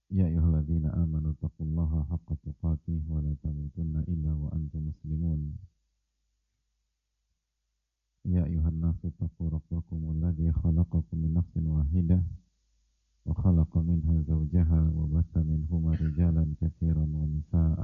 يا أيها الذين آمنوا اتقوا الله حق تقاته ولا تموتن إلا وأنتم مسلمون يا أيها الناس اتقوا ربكم الذي خلقكم من نفس واحدة وخلق منها زوجها وبث منهما رجالا كثيرا ونساء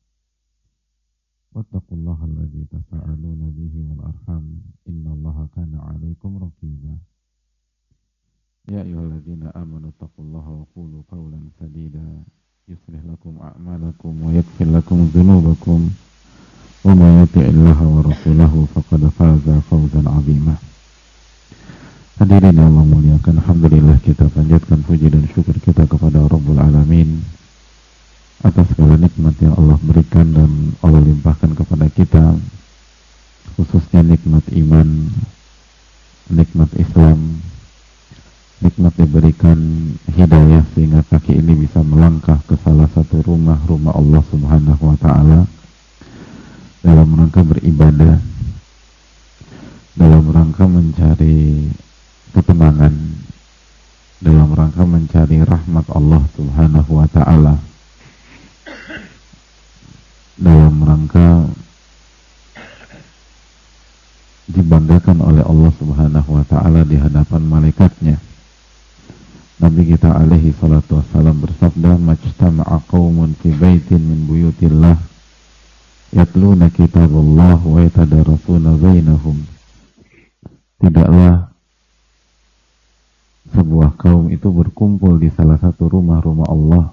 واتقوا الله الذي تساءلون به والأرحام إن الله كان عليكم رقيبا يا أيها الذين آمنوا اتقوا الله وقولوا قولا سديدا يصلح لكم أعمالكم ويغفر لكم ذنوبكم ومن يطع الله ورسوله فقد فاز فوزا عظيما. Hadirin yang Allah muliakan, alhamdulillah kita panjatkan puji dan syukur kita kepada Rabbul Alamin atas segala nikmat yang Allah berikan dan Allah limpahkan kepada kita, khususnya nikmat iman, nikmat Islam, nikmat diberikan hidayah sehingga kaki ini bisa melangkah ke salah satu rumah Allah Subhanahu wa Ta'ala dalam rangka beribadah, dalam rangka mencari ketenangan, dalam rangka mencari rahmat Allah Subhanahu wa Ta'ala, dalam rangka dibanggakan oleh Allah Subhanahu wa Ta'ala di hadapan malaikatnya. Nabi kita alaihi salatu wassalam bersabda, "Majtama'a qaumun fi baitin min buyutillah yatluna kitabullah wa yatadarasuna bainahum." Tidaklah sebuah kaum itu berkumpul di salah satu rumah-rumah Allah.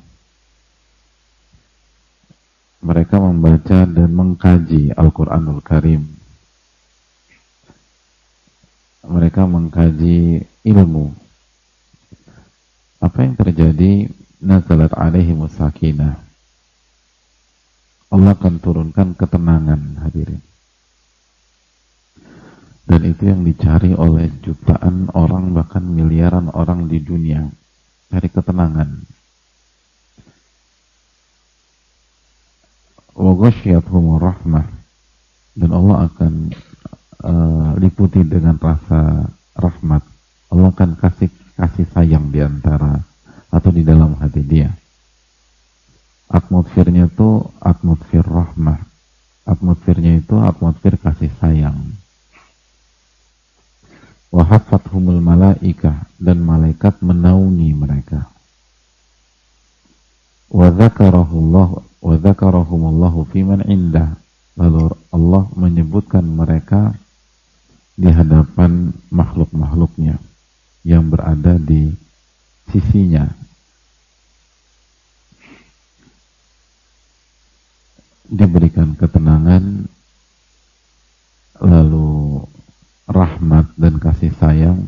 Mereka membaca dan mengkaji Al-Quranul Karim. Mereka mengkaji ilmu. Apa yang terjadi? Nazalat alaihimus sakinah. Allah akan turunkan ketenangan, hadirin. Dan itu yang dicari oleh jutaan orang, bahkan miliaran orang di dunia. Cari ketenangan. Wa ghashiyatuhumur rahmah. Dan Allah akan liputi dengan rasa rahmat. Allah akan kasih sayang di antara atau di dalam hati dia. Atmosfernya itu atmosfer rahmah. Atmosfernya itu atmosfer kasih sayang. Wa haffathumul malaikah, dan malaikat menaungi mereka. Wa dzakarahumullahu fiman indah. Lalu Allah menyebutkan mereka di hadapan makhluk-makhluknya yang berada di sisinya. Diberikan ketenangan, lalu rahmat dan kasih sayang,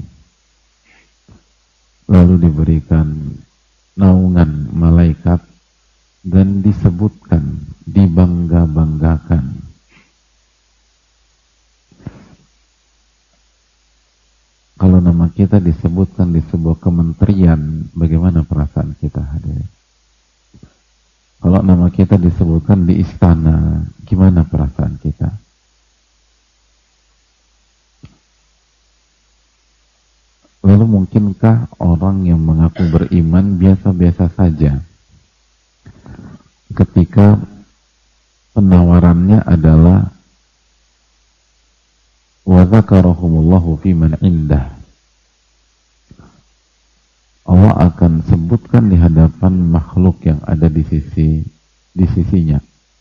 lalu diberikan naungan malaikat, dan disebutkan, dibangga-banggakan. Kalau nama kita disebutkan di sebuah kementerian, bagaimana perasaan kita, hadirin? Kalau nama kita disebutkan di istana, gimana perasaan kita? Lalu mungkinkah orang yang mengaku beriman biasa-biasa saja ketika penawarannya adalah wa dzakarahumullahu fiman indah? Allah akan sebutkan di hadapan makhluk yang ada di sisinya.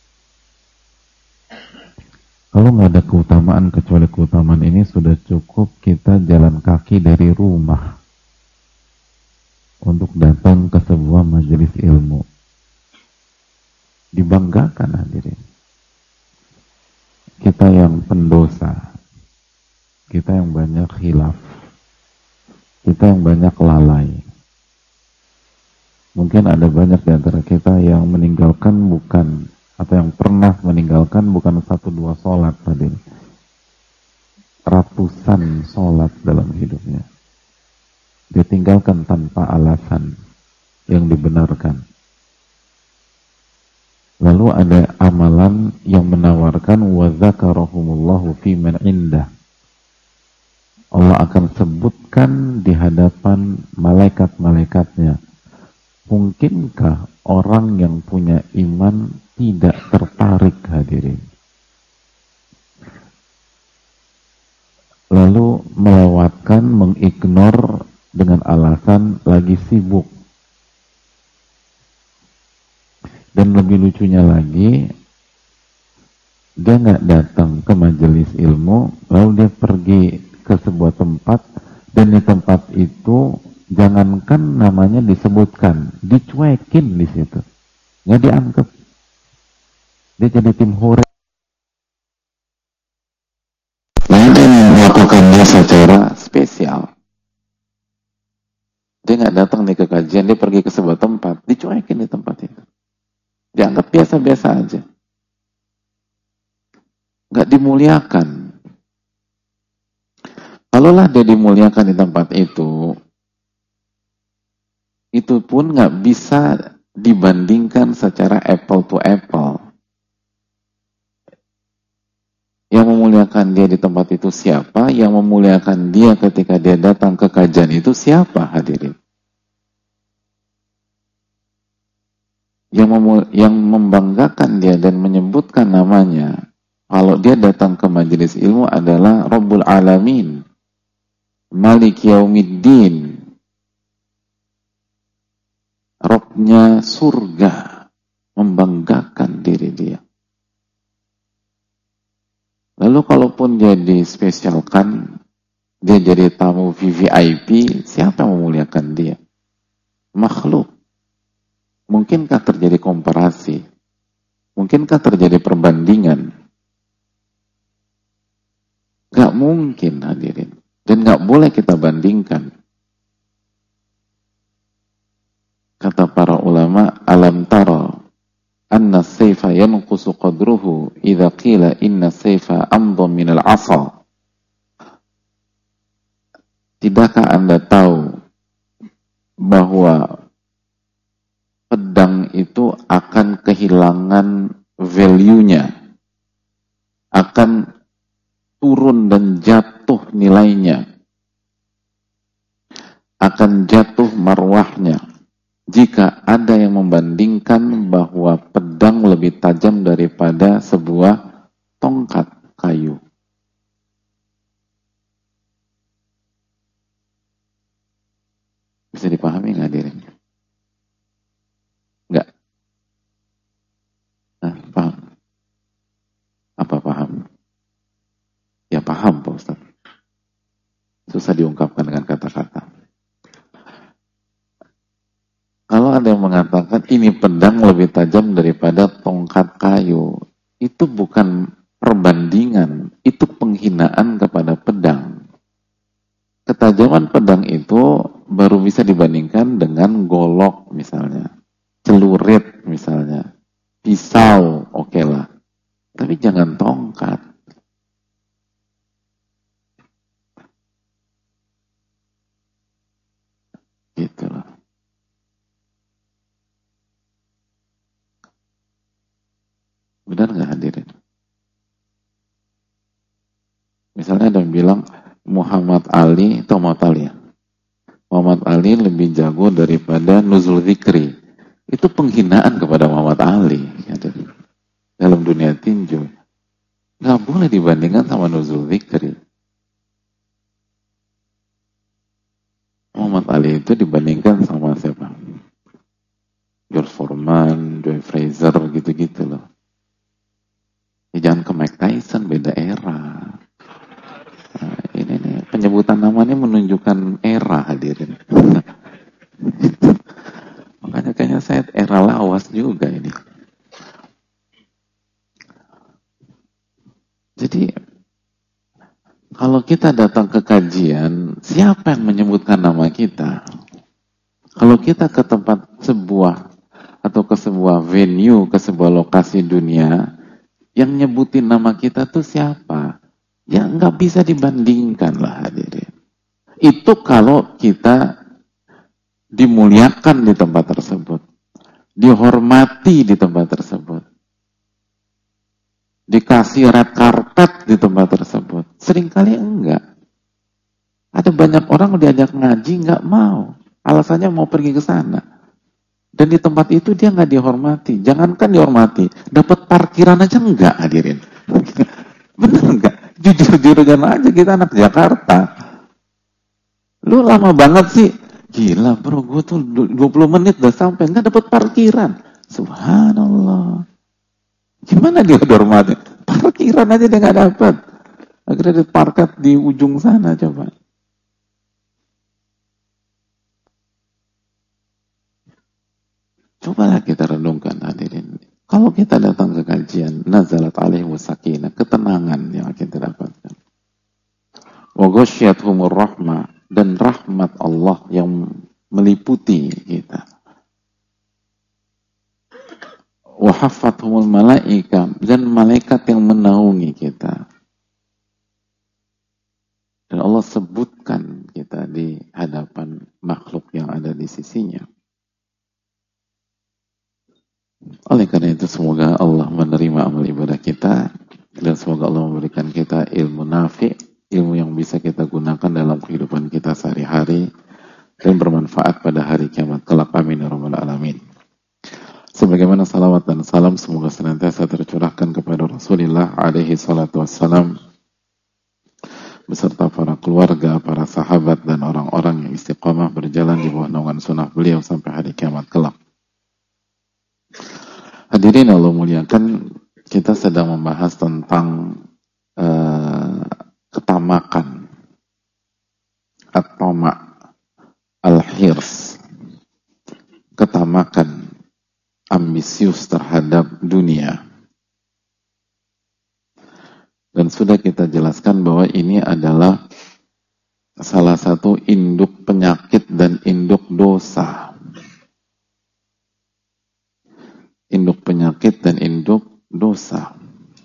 Kalau nggak ada keutamaan kecuali keutamaan ini, sudah cukup kita jalan kaki dari rumah untuk datang ke sebuah majelis ilmu. Dibanggakan, hadirin. Kita yang pendosa, kita yang banyak khilaf, kita yang banyak lalai. Mungkin ada banyak di antara kita yang meninggalkan bukan, atau yang pernah meninggalkan bukan 1-2 sholat tadi. Ratusan sholat dalam hidupnya. Ditinggalkan tanpa alasan yang dibenarkan. Lalu ada amalan yang menawarkan wa dzakarahumullahu fi man indah. Allah akan sebutkan di hadapan malaikat-malaikatnya. Mungkinkah orang yang punya iman tidak tertarik, hadirin? Lalu melewatkan, mengignore dengan alasan lagi sibuk. Dan lebih lucunya lagi, dia nggak datang ke majelis ilmu, lalu dia pergi ke sebuah tempat, dan di tempat itu jangankan namanya disebutkan, dicuekin di situ, nggak dianggap. Dia jadi tim hore. Lalu dia melakukannya secara spesial. Dia nggak datang nih ke kajian, dia pergi ke sebuah tempat, dicuekin di tempat itu, dianggap biasa-biasa aja, nggak dimuliakan. Kalaulah dia dimuliakan di tempat itu pun nggak bisa dibandingkan secara apple to apple. Yang memuliakan dia di tempat itu siapa? Yang memuliakan dia ketika dia datang ke kajian itu siapa, hadirin? Yang membanggakan dia dan menyebutkan namanya kalau dia datang ke majelis ilmu adalah Rabbul Alamin, Malik Yaumiddin, Robnya surga, membanggakan diri dia. Lalu kalaupun dia dispesialkan, dia jadi tamu VVIP, siapa yang memuliakan dia? Makhluk. Mungkinkah terjadi komparasi? Mungkinkah terjadi perbandingan? Gak mungkin, hadirin. Dan gak boleh kita bandingkan. Kata para ulama, alam tara anna sayfa yanqusu qadruhu idza qila inna sayfa amdha minal 'asa. Tidakkah Anda tahu bahwa pedang itu akan kehilangan value-nya, akan turun dan jatuh nilainya, akan jatuh marwahnya jika ada yang membandingkan bahwa pedang lebih tajam daripada sebuah tongkat kayu. Bisa dipahami nggak, hadirin? Nggak? Nah, paham? Apa paham? Ya paham, Pak Ustaz. Susah diungkapkan dengan kata-kata. Kalau ada yang mengatakan ini pedang lebih tajam daripada tongkat kayu, itu bukan perbandingan, itu penghinaan kepada pedang. Ketajaman pedang itu baru bisa dibandingkan dengan golok misalnya, celurit misalnya, pisau, oke lah. Tapi jangan tongkat. Gitu loh. Benar nggak, hadirin? Misalnya ada yang bilang Muhammad Ali, atau Muhammad Ali ya? Muhammad Ali lebih jago daripada nuzul zikri. Itu penghinaan kepada Muhammad Ali, hadirin. Dalam dunia tinju. Nggak boleh dibandingkan sama nuzul zikri. Muhammad Ali itu dibandingkan sama siapa? George Foreman, Joe Frazier, gitu-gitu loh. Ya, jangan ke Mike Tyson, beda era. Nah, ini nih, penyebutan namanya menunjukkan era, hadirin. Makanya kayaknya saya era lawas juga ini. Jadi, kalau kita datang ke kajian, siapa yang menyebutkan nama kita? Kalau kita ke tempat sebuah, atau ke sebuah venue, ke sebuah lokasi dunia, yang nyebutin nama kita tuh siapa? Ya nggak bisa dibandingkan lah, hadirin. Itu kalau kita dimuliakan di tempat tersebut, dihormati di tempat tersebut, dikasih red carpet di tempat tersebut. Seringkali enggak. Ada banyak orang diajak ngaji nggak mau, alasannya mau pergi ke sana. Dan di tempat itu dia nggak dihormati. Jangankan dihormati, dapat parkiran aja nggak, hadirin. Bener nggak? Jujur-jujuran aja, kita anak Jakarta. Lu lama banget sih. Gila bro, gue tuh 20 menit udah sampai, nggak dapat parkiran. Subhanallah. Gimana dia dihormati? Parkiran aja dia nggak dapat. Akhirnya dia parkir di ujung sana, coba. Cobalah kita renungkan, hadirin. Kalau kita datang ke kajian, nazalat alaihimu sakinah, ketenangan yang kita dapatkan. Wa ghasyiyatuhumur rahmah, dan rahmat Allah yang meliputi kita. Wa haffathumul malaika, dan malaikat yang menaungi kita. Dan Allah sebutkan kita di hadapan makhluk yang ada di sisinya. Oleh karena itu semoga Allah menerima amal ibadah kita dan semoga Allah memberikan kita ilmu nafi', ilmu yang bisa kita gunakan dalam kehidupan kita sehari-hari dan bermanfaat pada hari kiamat kelak. Amin ya rabbal alamin. Sebagaimana salawat dan salam semoga senantiasa tercurahkan kepada Rasulullah alaihi salatu wassalam beserta para keluarga, para sahabat dan orang-orang yang istiqamah berjalan di bawah naungan sunnah beliau sampai hari kiamat kelak. Hadirin Allah muliakan, kita sedang membahas tentang ketamakan atau al-hirs, ketamakan, ambisius terhadap dunia. Dan sudah kita jelaskan bahwa ini adalah salah satu induk penyakit dan induk dosa. Induk penyakit dan induk dosa.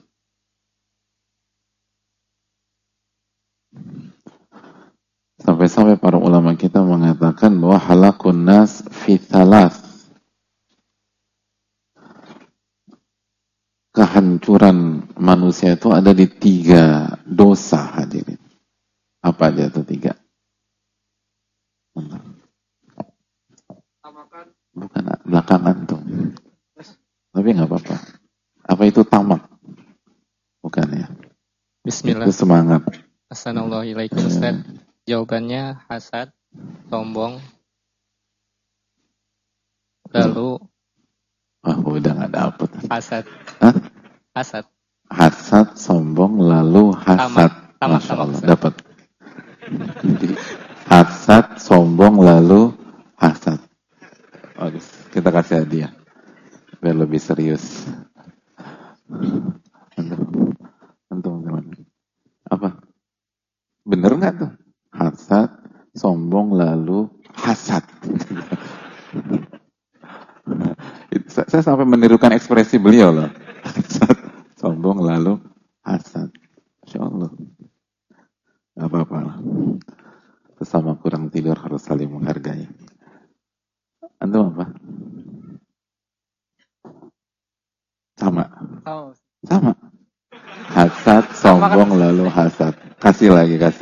Sampai-sampai para ulama kita mengatakan bahwa halakun nas fi thalath. Kehancuran manusia itu ada di 3 dosa, hadirin. Apa aja itu 3? Bukan belakangan tuh. Tapi nggak apa-apa. Apa itu tamak? Bukan ya? Bismillah. Itu semangat. Assalamualaikum Ustaz. Jawabannya hasad, sombong, lalu udah nggak dapet. hasad. Hah? Hasad. Hasad, sombong, lalu hasad. Tamak, Masya Allah, dapat. Hasad, sombong, lalu hasad. Kita kasih hadiah biar lebih serius. Antum gimana? Apa? Bener nggak tuh? Hasad, sombong, lalu hasad. Saya sampai menirukan ekspresi beliau loh. Hasad, sombong, lalu hasad. Masya Allah. Gak apa-apa lah. Sesama kurang tidur harus saling menghargai. Antum apa? Sama. Sama. Hasad, sombong, lalu hasad. Kasih lagi, kasih.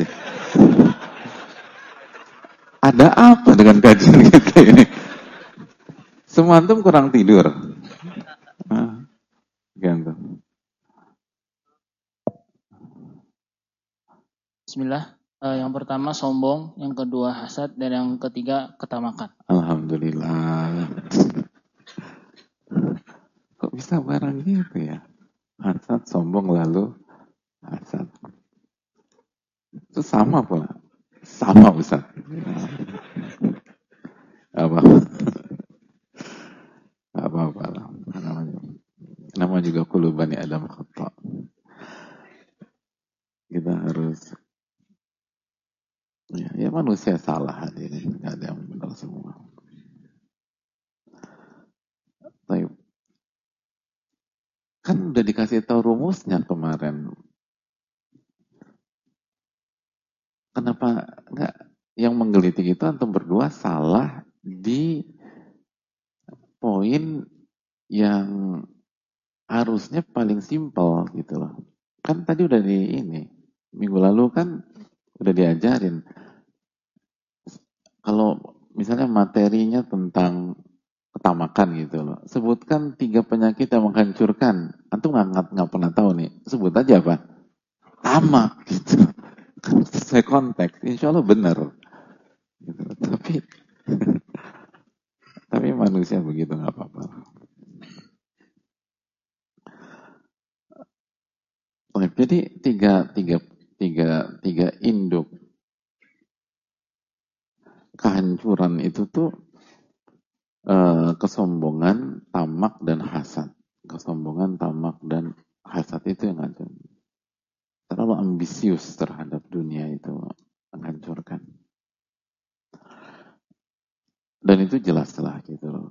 Ada apa dengan kajian kita ini? Semua antum kurang tidur. Gantung. Bismillah. Yang pertama sombong, yang kedua hasad, dan yang ketiga ketamakan. Alhamdulillah. Kok bisa barang gitu ya? Hasad, sombong, lalu hasad. Itu sama pula. Sama Ustaz. Apa-apa lah. Nama juga kulubani Adam khata. Kita harus ya manusia salah, hadirin. Gak ada yang benar semua. Tapi kan udah dikasih tahu rumusnya kemarin. Kenapa enggak yang menggelitik itu antum berdua salah di poin yang harusnya paling simpel gitu loh. Kan tadi udah di ini. Minggu lalu kan udah diajarin. Kalau misalnya materinya tentang ketamakan gitu loh. Sebutkan 3 penyakit yang menghancurkan. Antum nggak pernah tahu nih. Sebut aja apa? Tamak gitu. Kan sesuai konteks. Insya Allah benar. Gitu. Tapi manusia begitu nggak apa-apa. Jadi tiga induk kehancuran itu tuh kesombongan, tamak, dan hasad. Kesombongan, tamak, dan hasad itu yang hancur. Terlalu ambisius terhadap dunia itu menghancurkan. Dan itu jelas-jelas gitu loh.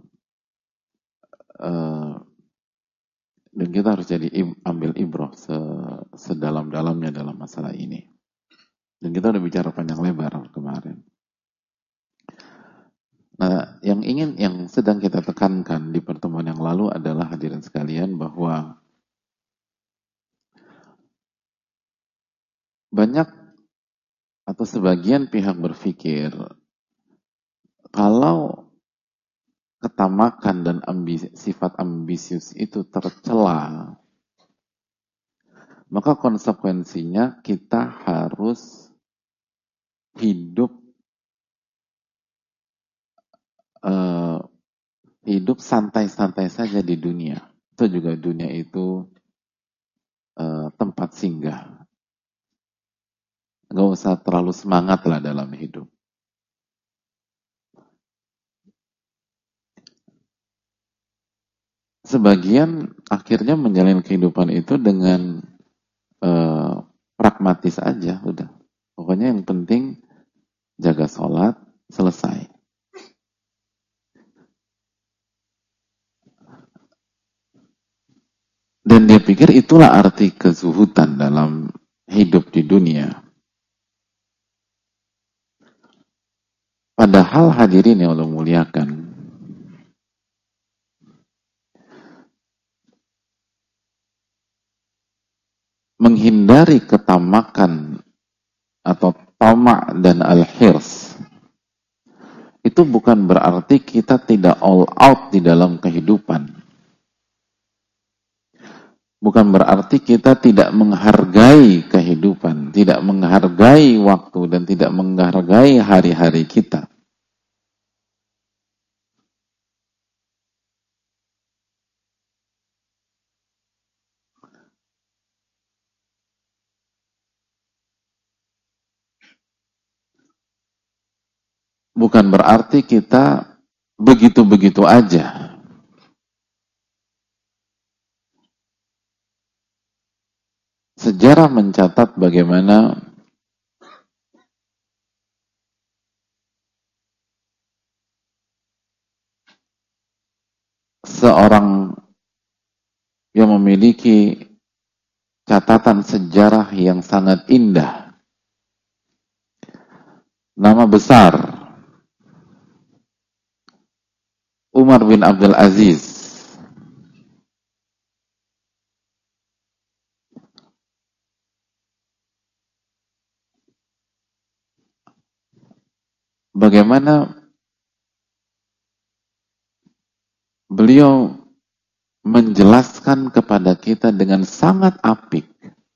Dan kita harus jadi ambil ibroh sedalam-dalamnya dalam masalah ini. Dan kita udah bicara panjang lebar kemarin. Nah, yang sedang kita tekankan di pertemuan yang lalu adalah hadirin sekalian bahwa banyak atau sebagian pihak berpikir kalau ketamakan dan sifat ambisius itu tercela, maka konsekuensinya kita harus hidup santai-santai saja di dunia. Itu juga dunia itu tempat singgah. Nggak usah terlalu semangat lah dalam hidup. Sebagian akhirnya menjalani kehidupan itu dengan pragmatis aja, udah. Pokoknya yang penting jaga sholat, selesai. Dan dia pikir itulah arti kezuhudan dalam hidup di dunia. Padahal hadirin yang Allah muliakan, menghindari ketamakan atau tamak dan al-hirs itu bukan berarti kita tidak all out di dalam kehidupan. Bukan berarti kita tidak menghargai kehidupan, tidak menghargai waktu, dan tidak menghargai hari-hari kita. Bukan berarti kita begitu-begitu aja. Sejarah mencatat bagaimana seorang yang memiliki catatan sejarah yang sangat indah, nama besar, Umar bin Abdul Aziz, bagaimana beliau menjelaskan kepada kita dengan sangat apik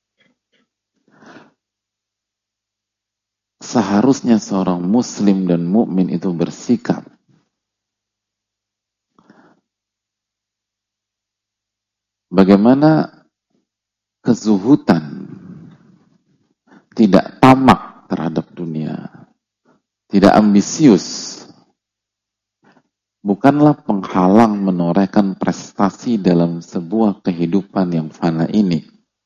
seharusnya seorang muslim dan mukmin itu bersikap. Bagaimana kezuhudan, tidak tamak terhadap dunia, tidak ambisius, bukanlah penghalang menorehkan prestasi dalam sebuah kehidupan yang fana ini.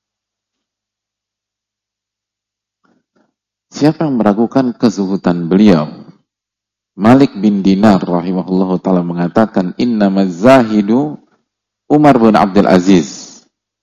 Siapa yang meragukan kezuhudan beliau? Malik bin Dinar rahimahullahu ta'ala mengatakan, innamaz zahidu Umar bin Abdul Aziz.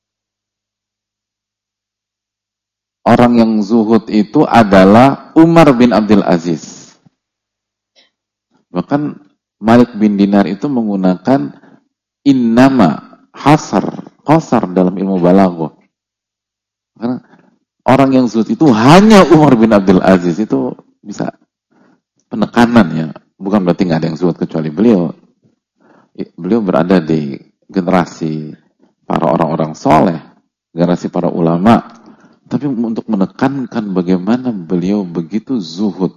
Orang yang zuhud itu adalah Umar bin Abdul Aziz. Bahkan Malik bin Dinar itu menggunakan innama, qasar dalam ilmu balaghah. Karena orang yang zuhud itu hanya Umar bin Abdul Aziz, itu bisa penekanan ya. Bukan berarti nggak ada yang zuhud kecuali beliau. Beliau berada di generasi para orang-orang soleh, generasi para ulama, tapi untuk menekankan bagaimana beliau begitu zuhud.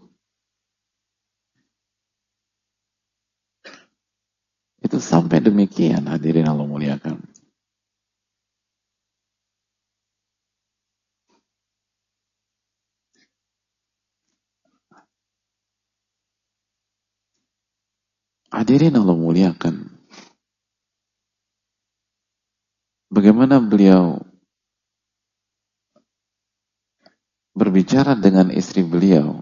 Itu sampai demikian, hadirin Allah muliakan. Hadirin Allah muliakan. Bagaimana beliau berbicara dengan istri beliau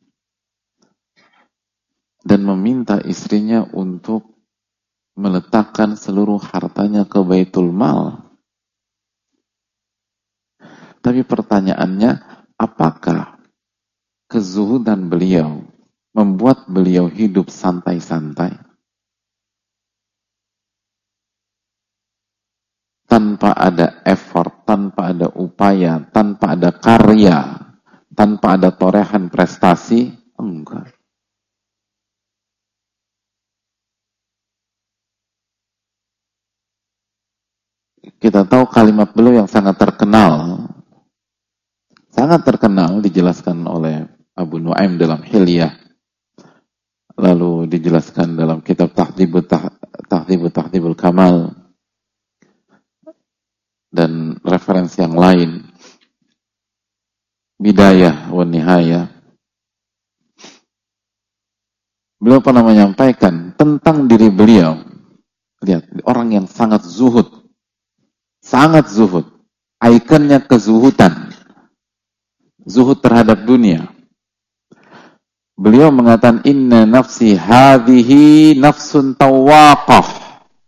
dan meminta istrinya untuk meletakkan seluruh hartanya ke Baitul Mal. Tapi pertanyaannya, apakah kezuhudan beliau membuat beliau hidup santai-santai? Tanpa ada effort, tanpa ada upaya, tanpa ada karya, tanpa ada torehan prestasi? Enggak. Kita tahu kalimat beliau yang sangat terkenal dijelaskan oleh Abu Nuaim dalam Hilyah, lalu dijelaskan dalam kitab Tahdhibul Kamal, dan referensi yang lain, Bidayah wa Nihayah. Beliau pernah menyampaikan tentang diri beliau, lihat, orang yang sangat zuhud, ikonnya kezuhudan, zuhud terhadap dunia. Beliau mengatakan, inna nafsi hadhihi nafsun tawaqah.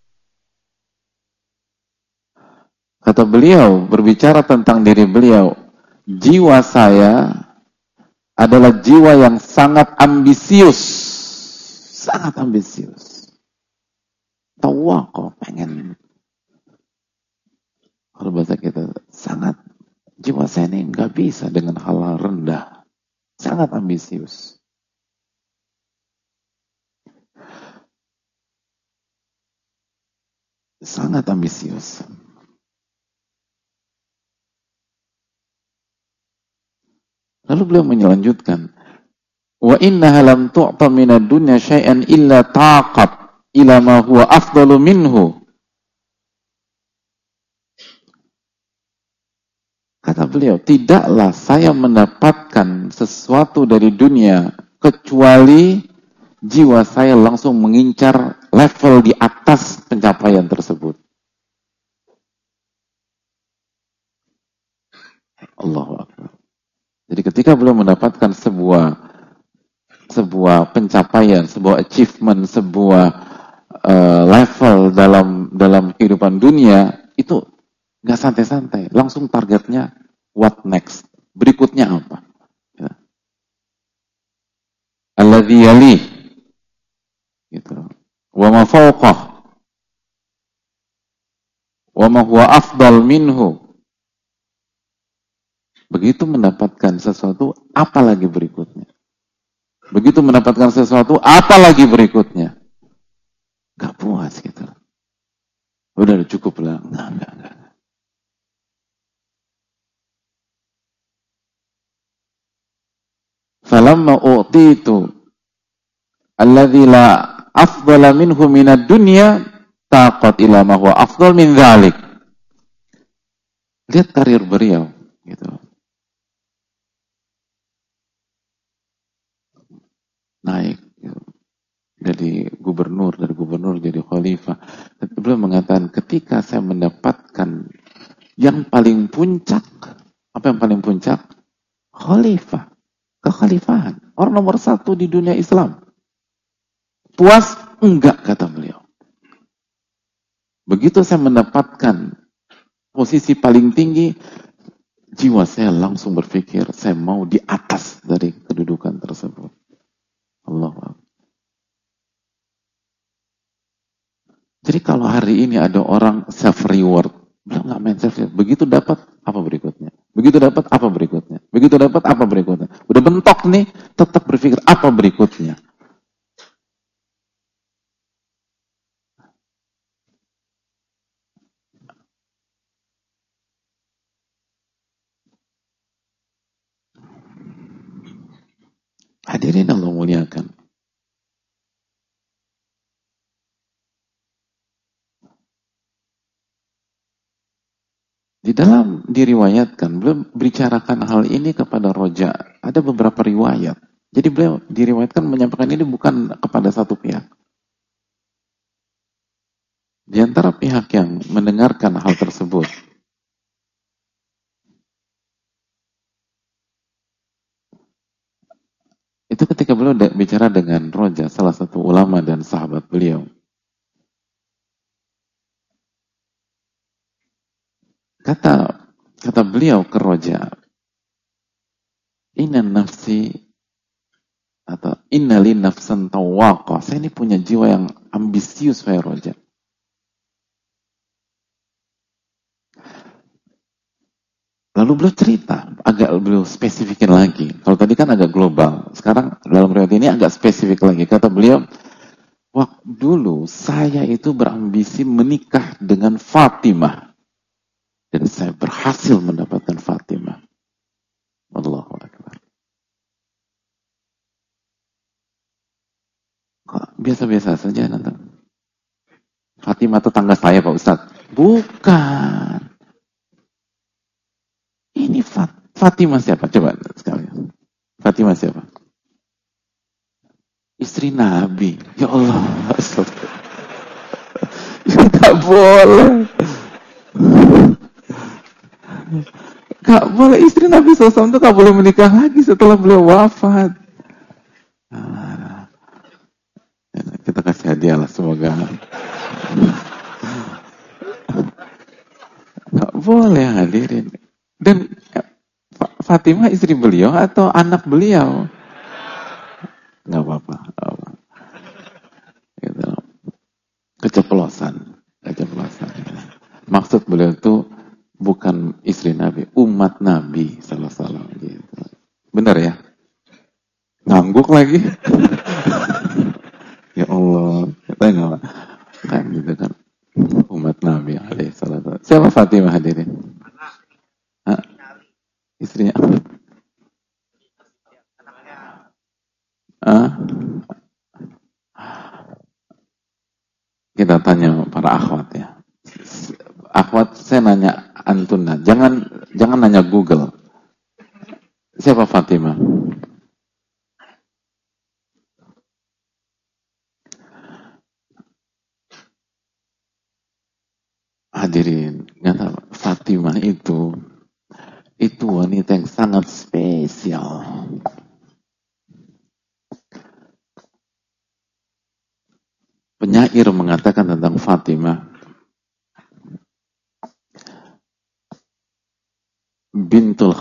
Kata beliau, berbicara tentang diri beliau, jiwa saya adalah jiwa yang sangat ambisius. Sangat ambisius. Tawaqah, pengen. Kalau bahasa kita, sangat, jiwa saya ini nggak bisa dengan hal rendah. Sangat ambisius. Sangat ambisius. Lalu beliau melanjutkan, wa innaha lam tu'ta minad dunya syai'an illa taqat ila ma huwa afdalu minhu. Kata beliau, tidaklah saya mendapatkan sesuatu dari dunia kecuali jiwa saya langsung mengincar level di atas pencapaian tersebut. Allahu Akbar. Jadi ketika beliau mendapatkan sebuah pencapaian, sebuah achievement, sebuah level dalam kehidupan dunia, itu nggak santai-santai, langsung targetnya what next, berikutnya apa? Ya. Alladzi yalih, gitu. Wa ma fawqah, wa ma huwa afdal minhu. Begitu mendapatkan sesuatu, apa lagi berikutnya? Begitu mendapatkan sesuatu, apa lagi berikutnya? Gak puas gitu. Udah cukup lah. Enggak. Falamma u'titu alladzi la afdala minhu minad dunya taqat ila ma huwa afdal min dzalik. Lihat karir beliau gitu. Naik gitu. Dari gubernur jadi khalifah. Beliau mengatakan, ketika saya mendapatkan yang paling puncak, apa yang paling puncak? Khalifah, kekhalifahan, orang nomor 1 di dunia Islam. Puas? Enggak, kata beliau. Begitu saya mendapatkan posisi paling tinggi, jiwa saya langsung berpikir, saya mau di atas dari kedudukan tersebut. Allah. Jadi kalau hari ini ada orang self reward, beliau nggak main self reward. Begitu dapat apa berikutnya? Begitu dapat apa berikutnya? Begitu dapat apa berikutnya? Udah bentok nih, tetap berpikir apa berikutnya? Hadirin Allah muliakan. Di dalam diriwayatkan, beliau bicarakan hal ini kepada Roja. Ada beberapa riwayat. Jadi beliau diriwayatkan menyampaikan ini bukan kepada satu pihak. Di antara pihak yang mendengarkan hal tersebut, itu ketika beliau bicara dengan Roja, salah satu ulama dan sahabat beliau. Kata beliau ke Roja, inna nafsi atau innali nafsan tawaqah. Saya ini punya jiwa yang ambisius, wahai Roja. Lalu beliau cerita, agak beliau spesifikin lagi. Kalau tadi kan agak global, sekarang dalam riwayat ini agak spesifik lagi. Kata beliau, waktu dulu saya itu berambisi menikah dengan Fatimah. Dan saya berhasil mendapatkan Fatimah. Allahu Akbar. Kok biasa-biasa saja nanti. Fatimah tetangga saya Pak Ustadz. Bukan. Ini Fatimah siapa? Coba sekalian. Fatimah siapa? Istri Nabi. Ya Allah. Gak boleh. Gak boleh. Istri Nabi SAW itu gak boleh menikah lagi setelah beliau wafat. Kita kasih hadiah lah semoga. Gak boleh hadirin. Dan Fatimah istri beliau atau anak beliau? Gak apa-apa. Gitu. Keceplosan. Maksud beliau itu bukan istri Nabi, umat Nabi sallallahu alaihi wasallam gitu. Benar ya? Ngangguk lagi. Ya Allah, tanya kan gitu kan. Umat Nabi alaihi salatu. Siapa Fatimah hadirin? Istrinya apa? Kita tanya para akhwat ya. Akhwat, saya nanya antuna, jangan nanya Google. Siapa Fatimah? Hadirin, nyata Fatimah itu wanita yang sangat spesial. Penyair mengatakan tentang Fatimah, bintul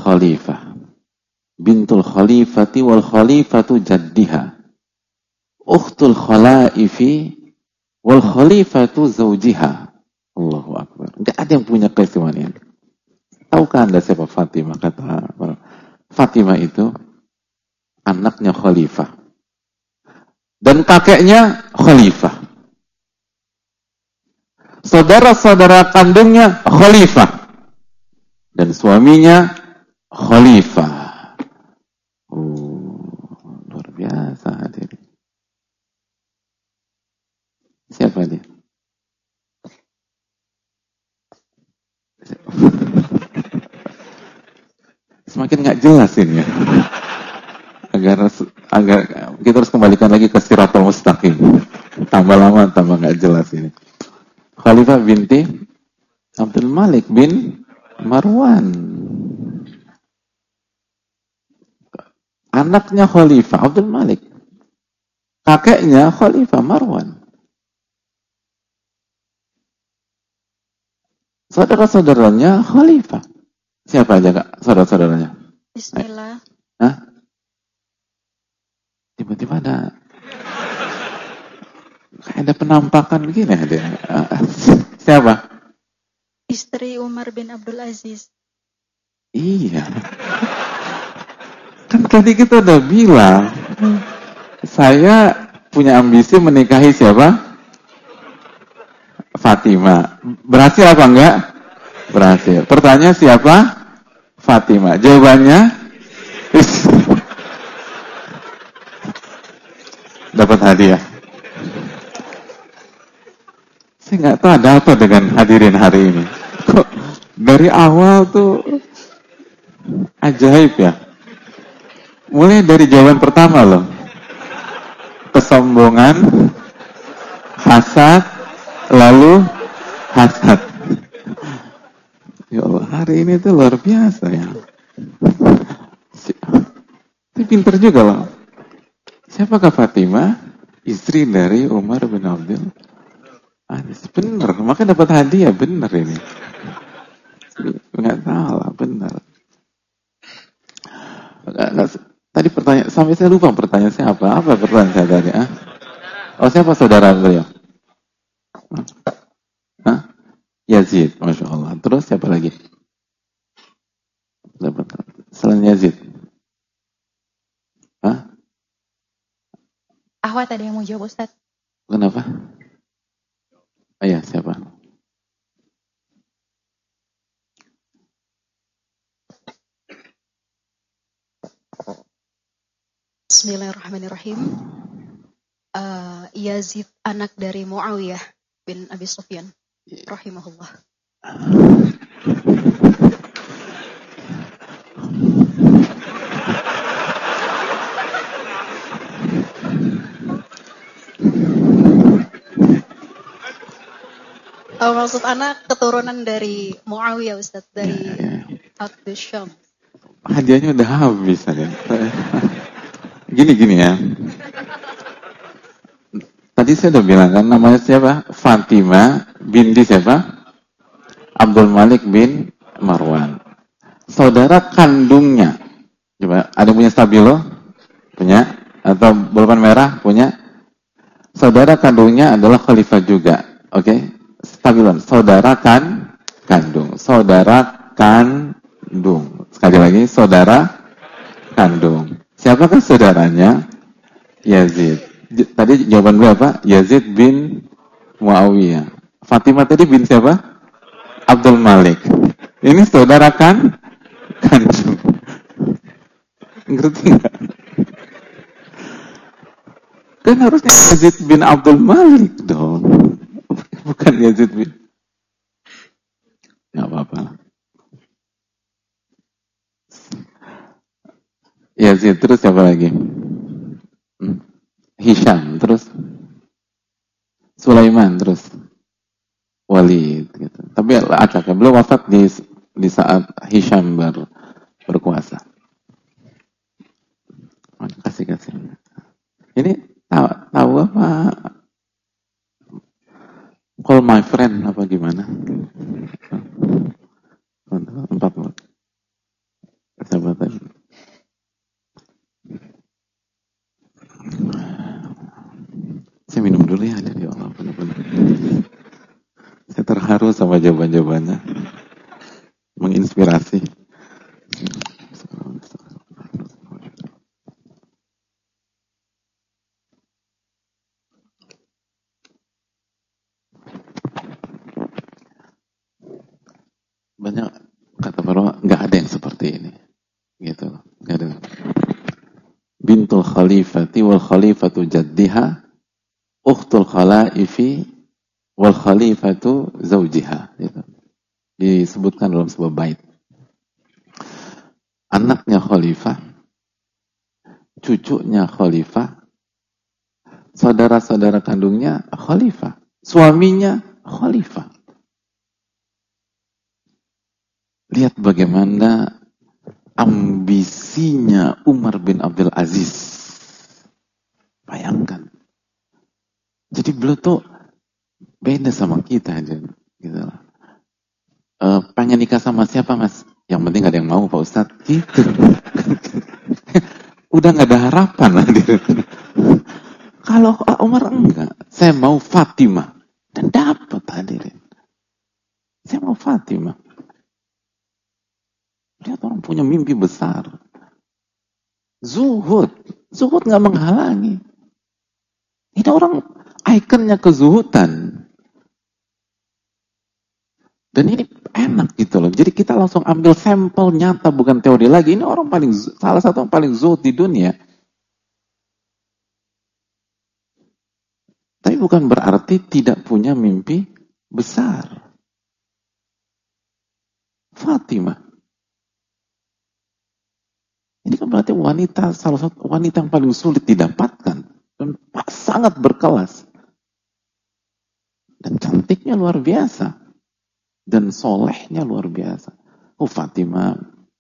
khalifati wal khalifatu jaddiha, ukhtul khalaifi wal khalifatu zawjiha. Allahu Akbar. Enggak ada yang punya keistimewaan ini. Tahukah Anda siapa Fatimah? Kata Fatimah itu anaknya khalifah dan kakeknya khalifah. Saudara-saudara kandungnya khalifah dan suaminya khalifah. Luar biasa hadirin. Siapa dia? Semakin nggak jelas ini ya. Agar kita harus kembalikan lagi ke Siratal Mustaqim. Tambah lama tambah nggak jelas ini. Khalifah binti Abdul Malik bin Marwan. Anaknya Khalifah Abdul Malik. Kakeknya Khalifah Marwan. Saudara-saudaranya Khalifah. Siapa aja Kak saudara-saudaranya? Bismillah. Hah? Tiba-tiba ada penampakan begini ada. Siapa? Istri Umar bin Abdul Aziz. Iya. Kan tadi kita udah bilang, saya punya ambisi menikahi siapa? Fatimah. Berhasil apa enggak? Berhasil. Pertanyaan siapa? Fatimah. Jawabannya? hadiah. Saya nggak tahu ada apa dengan hadirin hari ini. Kok dari awal tuh ajaib ya. Mulai dari jawaban pertama loh. Kesombongan, hasad, lalu hasad. Ya Allah, hari ini tuh luar biasa ya. Ini pinter juga loh. Siapakah Fatimah? Istri dari Umar bin Abdul Aziz. Bener, makanya dapat hadiah. Bener ini. Nggak salah, bener. Tadi pertanyaan, sampai saya lupa pertanyaan saya apa? Apa pertanyaan saya tadi? Oh, siapa saudara beliau? Yazid, Masya Allah. Terus siapa lagi? Selain Yazid? Ahwat ada yang mau jawab, Ustaz. Kenapa? Iya, siapa? Bismillahirrahmanirrahim. Yazid anak dari Muawiyah bin Abi Sufyan rahimahullah. Maksud anak keturunan dari Muawiyah, Ustaz, dari Abdus Syam. Hadiahnya udah habis ya. Gini ya. Tadi saya udah bilang kan namanya siapa? Fatimah binti siapa? Abdul Malik bin Marwan. Saudara kandungnya. Coba, ada yang punya stabilo? Punya? Atau bolpen merah? Punya? Saudara kandungnya adalah khalifah juga. Oke? Stabilon. Saudara kandung. Saudara kandung. Sekali lagi, saudara kandung. Siapakah saudaranya? Yazid. Tadi jawaban gue apa? Yazid bin Muawiyah. Fatimah tadi bin siapa? Abdul Malik. Ini saudara kandung. Ngerti nggak? Kan harusnya Yazid bin Abdul Malik dong. Bukan Yazid bin. Nggak apa-apa. Yazid, terus siapa lagi? Hisham, terus Sulaiman, terus Walid gitu. Tapi acak, beliau wafat di saat Hisham berkuasa. Kasih. Ini tahu apa? Call my friend apa gimana? 4 siapa tadi? Saya minum dulu ya, dari Allah benar-benar. Saya terharu sama jawaban-jawabannya, menginspirasi. Banyak kata para nggak ada yang seperti ini, gitu, nggak ada. Bintul khalifati wal khalifatu jaddiha ukhtul khalaifi wal khalifatu zawjiha, gitu. Disebutkan dalam sebuah bait. Anaknya khalifah, cucunya khalifah, saudara-saudara kandungnya khalifah, suaminya khalifah. Lihat bagaimana ambisinya Umar bin Abdul Aziz. Bayangkan. Jadi beliau tuh beda sama kita aja. Gitu. Pengen nikah sama siapa, Mas? Yang penting gak ada yang mau, Pak Ustadz. Gitu. Udah gak ada harapan lah. Kalau Umar enggak. Saya mau Fatimah. Dan dapat hadirin. Saya mau Fatimah. Lihat orang punya mimpi besar. Zuhud gak menghalangi. Ini orang ikonnya kezuhudan. Dan ini enak gitu loh. Jadi kita langsung ambil sampel nyata, bukan teori lagi. Ini orang salah satu yang paling zuhud di dunia. Tapi bukan berarti tidak punya mimpi besar. Fatimah. Ini kan berarti salah satu wanita yang paling sulit didapatkan. Dan sangat berkelas. Dan cantiknya luar biasa. Dan solehnya luar biasa. Fatimah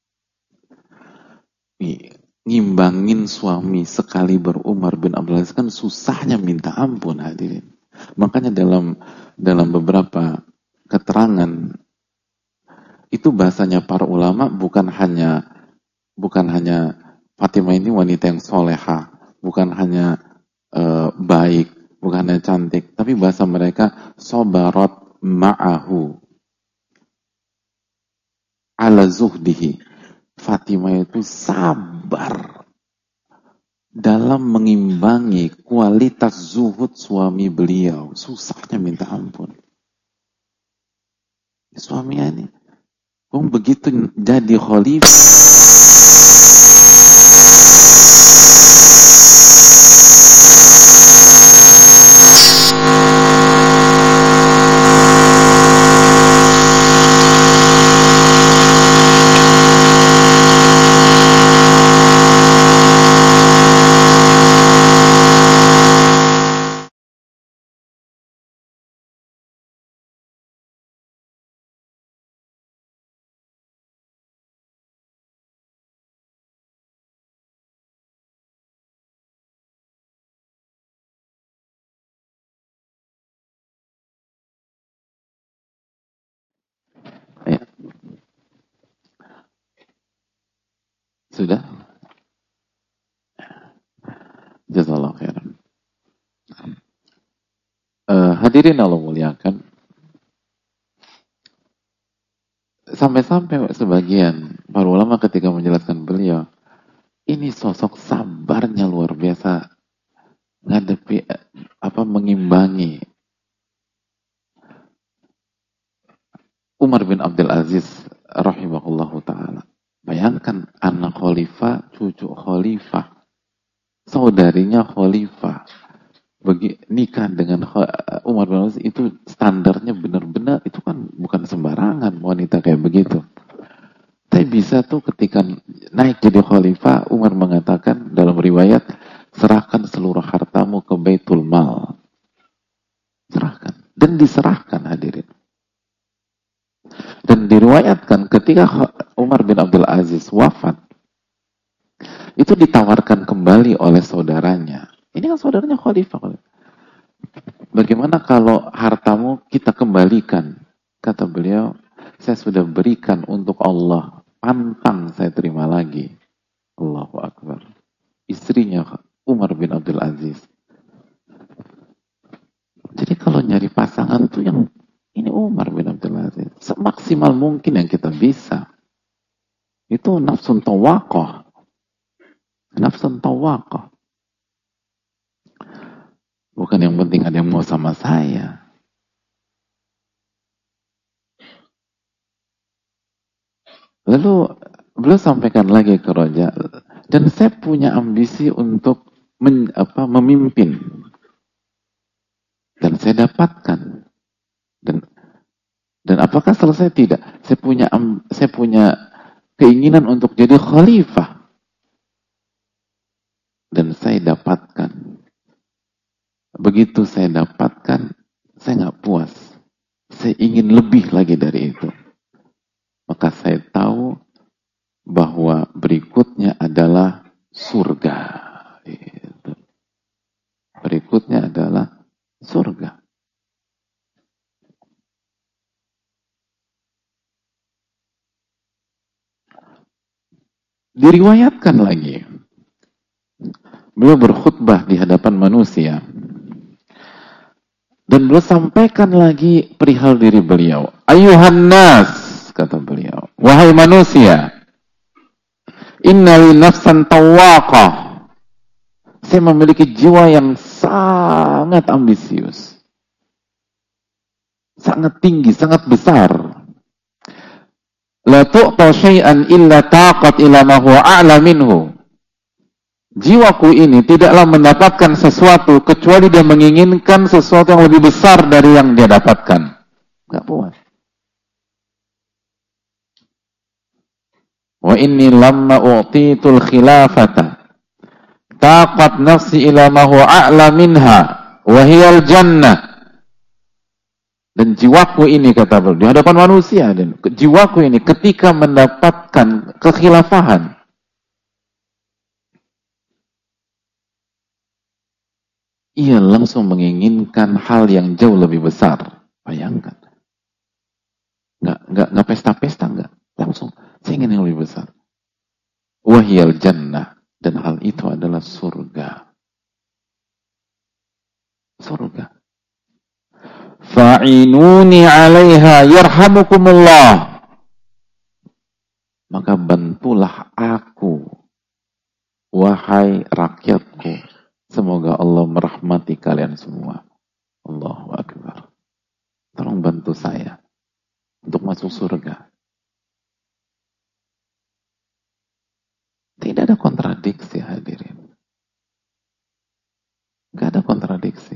ngimbangin suami sekali Umar bin Abdul Aziz kan susahnya minta ampun, hadirin. Makanya dalam beberapa keterangan itu bahasanya para ulama bukan hanya Fatimah ini wanita yang soleha, bukan hanya baik, bukan hanya cantik, tapi bahasa mereka sobarat ma'ahu ala zuhdihi. Fatimah itu sabar dalam mengimbangi kualitas zuhud suami beliau. Susahnya minta ampun. Suaminya ini begitu jadi khalifah. Sudah? Jazakallahu khairan. Hadirin Allah muliakan. Sampai-sampai sebagian para ulama ketika menjelaskan beliau, ini sosok sabarnya luar biasa ngadepi mengimbangi Umar bin Abdul Aziz rahimahullahu ta'ala. Bayangkan anak khalifah, cucu khalifah, saudarinya khalifah, nikah dengan Umar bin Abdul Aziz, itu standarnya benar-benar, itu kan bukan sembarangan wanita kayak begitu. Tapi bisa tuh ketika naik jadi khalifah, Umar mengatakan dalam riwayat, serahkan seluruh hartamu ke Baitul Mal. Serahkan. Dan diserahkan, hadirin. Dan diriwayatkan ketika Umar bin Abdul Aziz wafat, itu ditawarkan kembali oleh saudaranya. Ini kan saudaranya khalifah. Bagaimana kalau hartamu kita kembalikan? Kata beliau, saya sudah berikan untuk Allah, pantang saya terima lagi. Allahu Akbar. Istrinya Umar bin Abdul Aziz. Jadi kalau nyari pasangan tuh yang ini Umar bin Abdul Aziz. Semaksimal mungkin yang kita bisa. Itu nafsun tawaqah. Nafsun tawaqah. Bukan yang penting ada yang mau sama saya. Lalu beliau sampaikan lagi ke Roja, dan saya punya ambisi untuk memimpin. Dan saya dapatkan. Dan apakah selesai? Tidak. Saya punya keinginan untuk jadi khalifah. Dan saya dapatkan. Begitu saya dapatkan, saya nggak puas. Saya ingin lebih lagi dari itu. Maka saya tahu bahwa berikutnya adalah surga. Berikutnya adalah surga. Diriwayatkan lagi, beliau berkhutbah di hadapan manusia, dan beliau sampaikan lagi perihal diri beliau. Ayuhan nas, kata beliau, wahai manusia, inna li nafsan tawaqah, saya memiliki jiwa yang sangat ambisius, sangat tinggi, sangat besar. La tu'ta syai'an illa taqat ila ma huwa a'la minhu. Jiwaku ini tidaklah mendapatkan sesuatu kecuali dia menginginkan sesuatu yang lebih besar dari yang dia dapatkan. Enggak puas. Wa inni lamma u'titul khilafata taqat nafsi ila ma huwa a'la minha wa hiyal jannah. Dan jiwaku ini, kata beliau, di hadapan manusia, dan jiwaku ini ketika mendapatkan kekhilafahan, ia langsung menginginkan hal yang jauh lebih besar. Bayangkan. Nggak pesta-pesta, nggak. Langsung, saya ingin yang lebih besar. Wahiyal jannah. Dan hal itu adalah surga. Surga. Fa'inuni 'alaiha yarhamukumullah. Maka bantulah aku, wahai rakyatku. Semoga Allah merahmati kalian semua. Allahu Akbar. Tolong bantu saya untuk masuk surga. Tidak ada kontradiksi, hadirin. Tidak ada kontradiksi.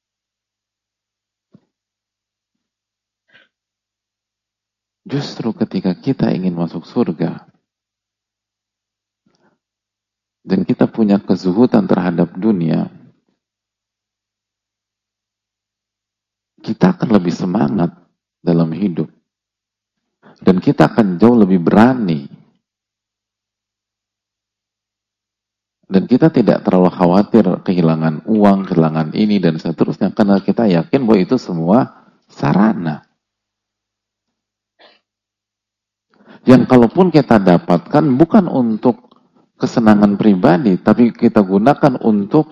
Justru ketika kita ingin masuk surga dan kita punya kezuhudan terhadap dunia, kita akan lebih semangat dalam hidup dan kita akan jauh lebih berani dan kita tidak terlalu khawatir kehilangan uang, kehilangan ini dan seterusnya, karena kita yakin bahwa itu semua sarana. Yang kalaupun kita dapatkan bukan untuk kesenangan pribadi, tapi kita gunakan untuk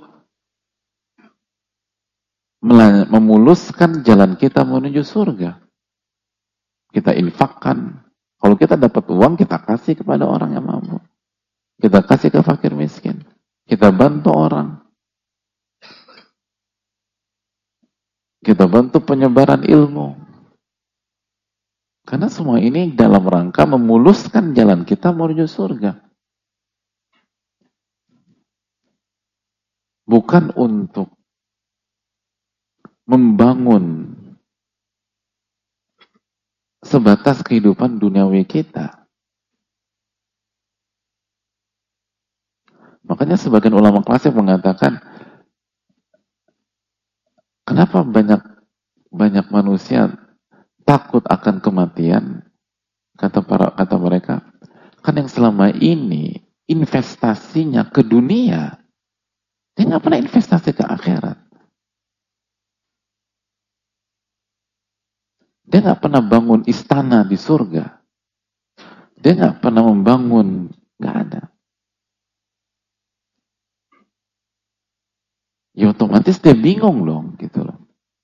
memuluskan jalan kita menuju surga. Kita infakkan. Kalau kita dapat uang, kita kasih kepada orang yang mampu. Kita kasih ke fakir miskin. Kita bantu orang. Kita bantu penyebaran ilmu. Karena semua ini dalam rangka memuluskan jalan kita menuju surga. Bukan untuk membangun sebatas kehidupan duniawi kita. Makanya sebagian ulama klasik mengatakan, kenapa banyak manusia takut akan kematian? Kata mereka, kan yang selama ini investasinya ke dunia, dia nggak pernah investasi ke akhirat. Dia nggak pernah bangun istana di surga. Dia nggak pernah membangun, nggak ada. Ya otomatis dia bingung dong, gitu loh.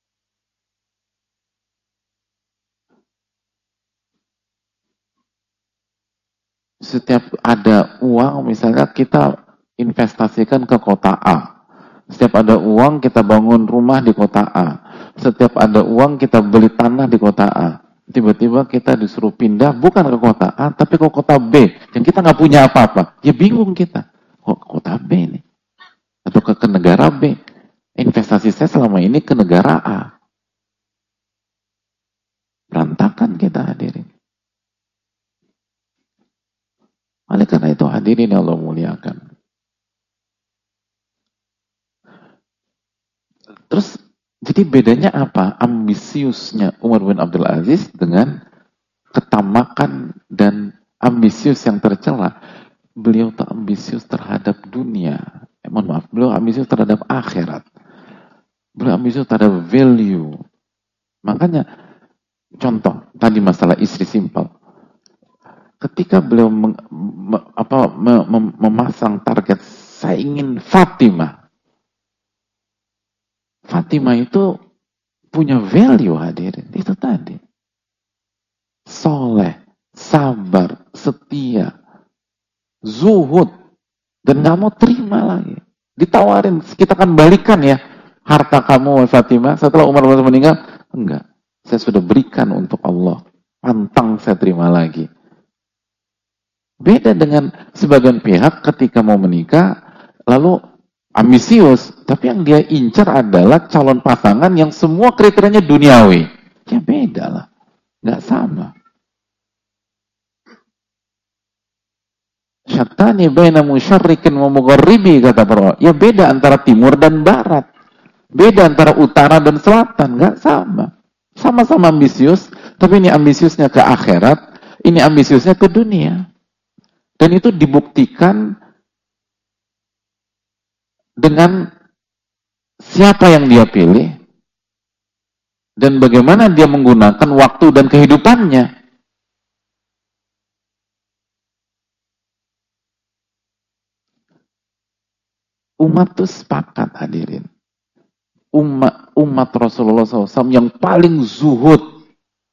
Setiap ada uang, misalnya kita investasikan ke kota A. Setiap ada uang, kita bangun rumah di kota A. Setiap ada uang, kita beli tanah di kota A. Tiba-tiba kita disuruh pindah, bukan ke kota A, tapi ke kota B. Yang kita nggak punya apa-apa. Ya bingung kita. Kok ke kota B nih? Atau ke negara B. Investasi saya selama ini ke negara A. Berantakan kita, hadirin. Oleh karena itu, hadirin yang Allah muliakan. Terus, jadi bedanya apa? Ambisiusnya Umar bin Abdul Aziz dengan ketamakan dan ambisius yang tercela. Beliau tak ambisius terhadap dunia. Mohon maaf, beliau ambisius terhadap akhirat. Beliau ambisius terhadap value. Makanya, contoh, tadi masalah istri simpel. Ketika beliau memasang target, saya ingin Fatimah. Fatimah itu punya value, hadirin. Itu tadi. Soleh, sabar, setia, zuhud. Dan gak mau terima lagi. Ditawarin, kita akan balikan ya harta kamu, Fatimah. Setelah Umar meninggal, enggak. Saya sudah berikan untuk Allah. Pantang saya terima lagi. Beda dengan sebagian pihak ketika mau menikah, lalu ambisius, tapi yang dia incar adalah calon pasangan yang semua kriterianya duniawi. Ya beda lah, nggak sama. Syattani baina musyarrikin wa mugharribi, kata para. Ya beda antara timur dan barat. Beda antara utara dan selatan, nggak sama. Sama-sama ambisius, tapi ini ambisiusnya ke akhirat, ini ambisiusnya ke dunia. Dan itu dibuktikan dengan siapa yang dia pilih dan bagaimana dia menggunakan waktu dan kehidupannya. Umat itu sepakat, hadirin. Umat Rasulullah SAW yang paling zuhud,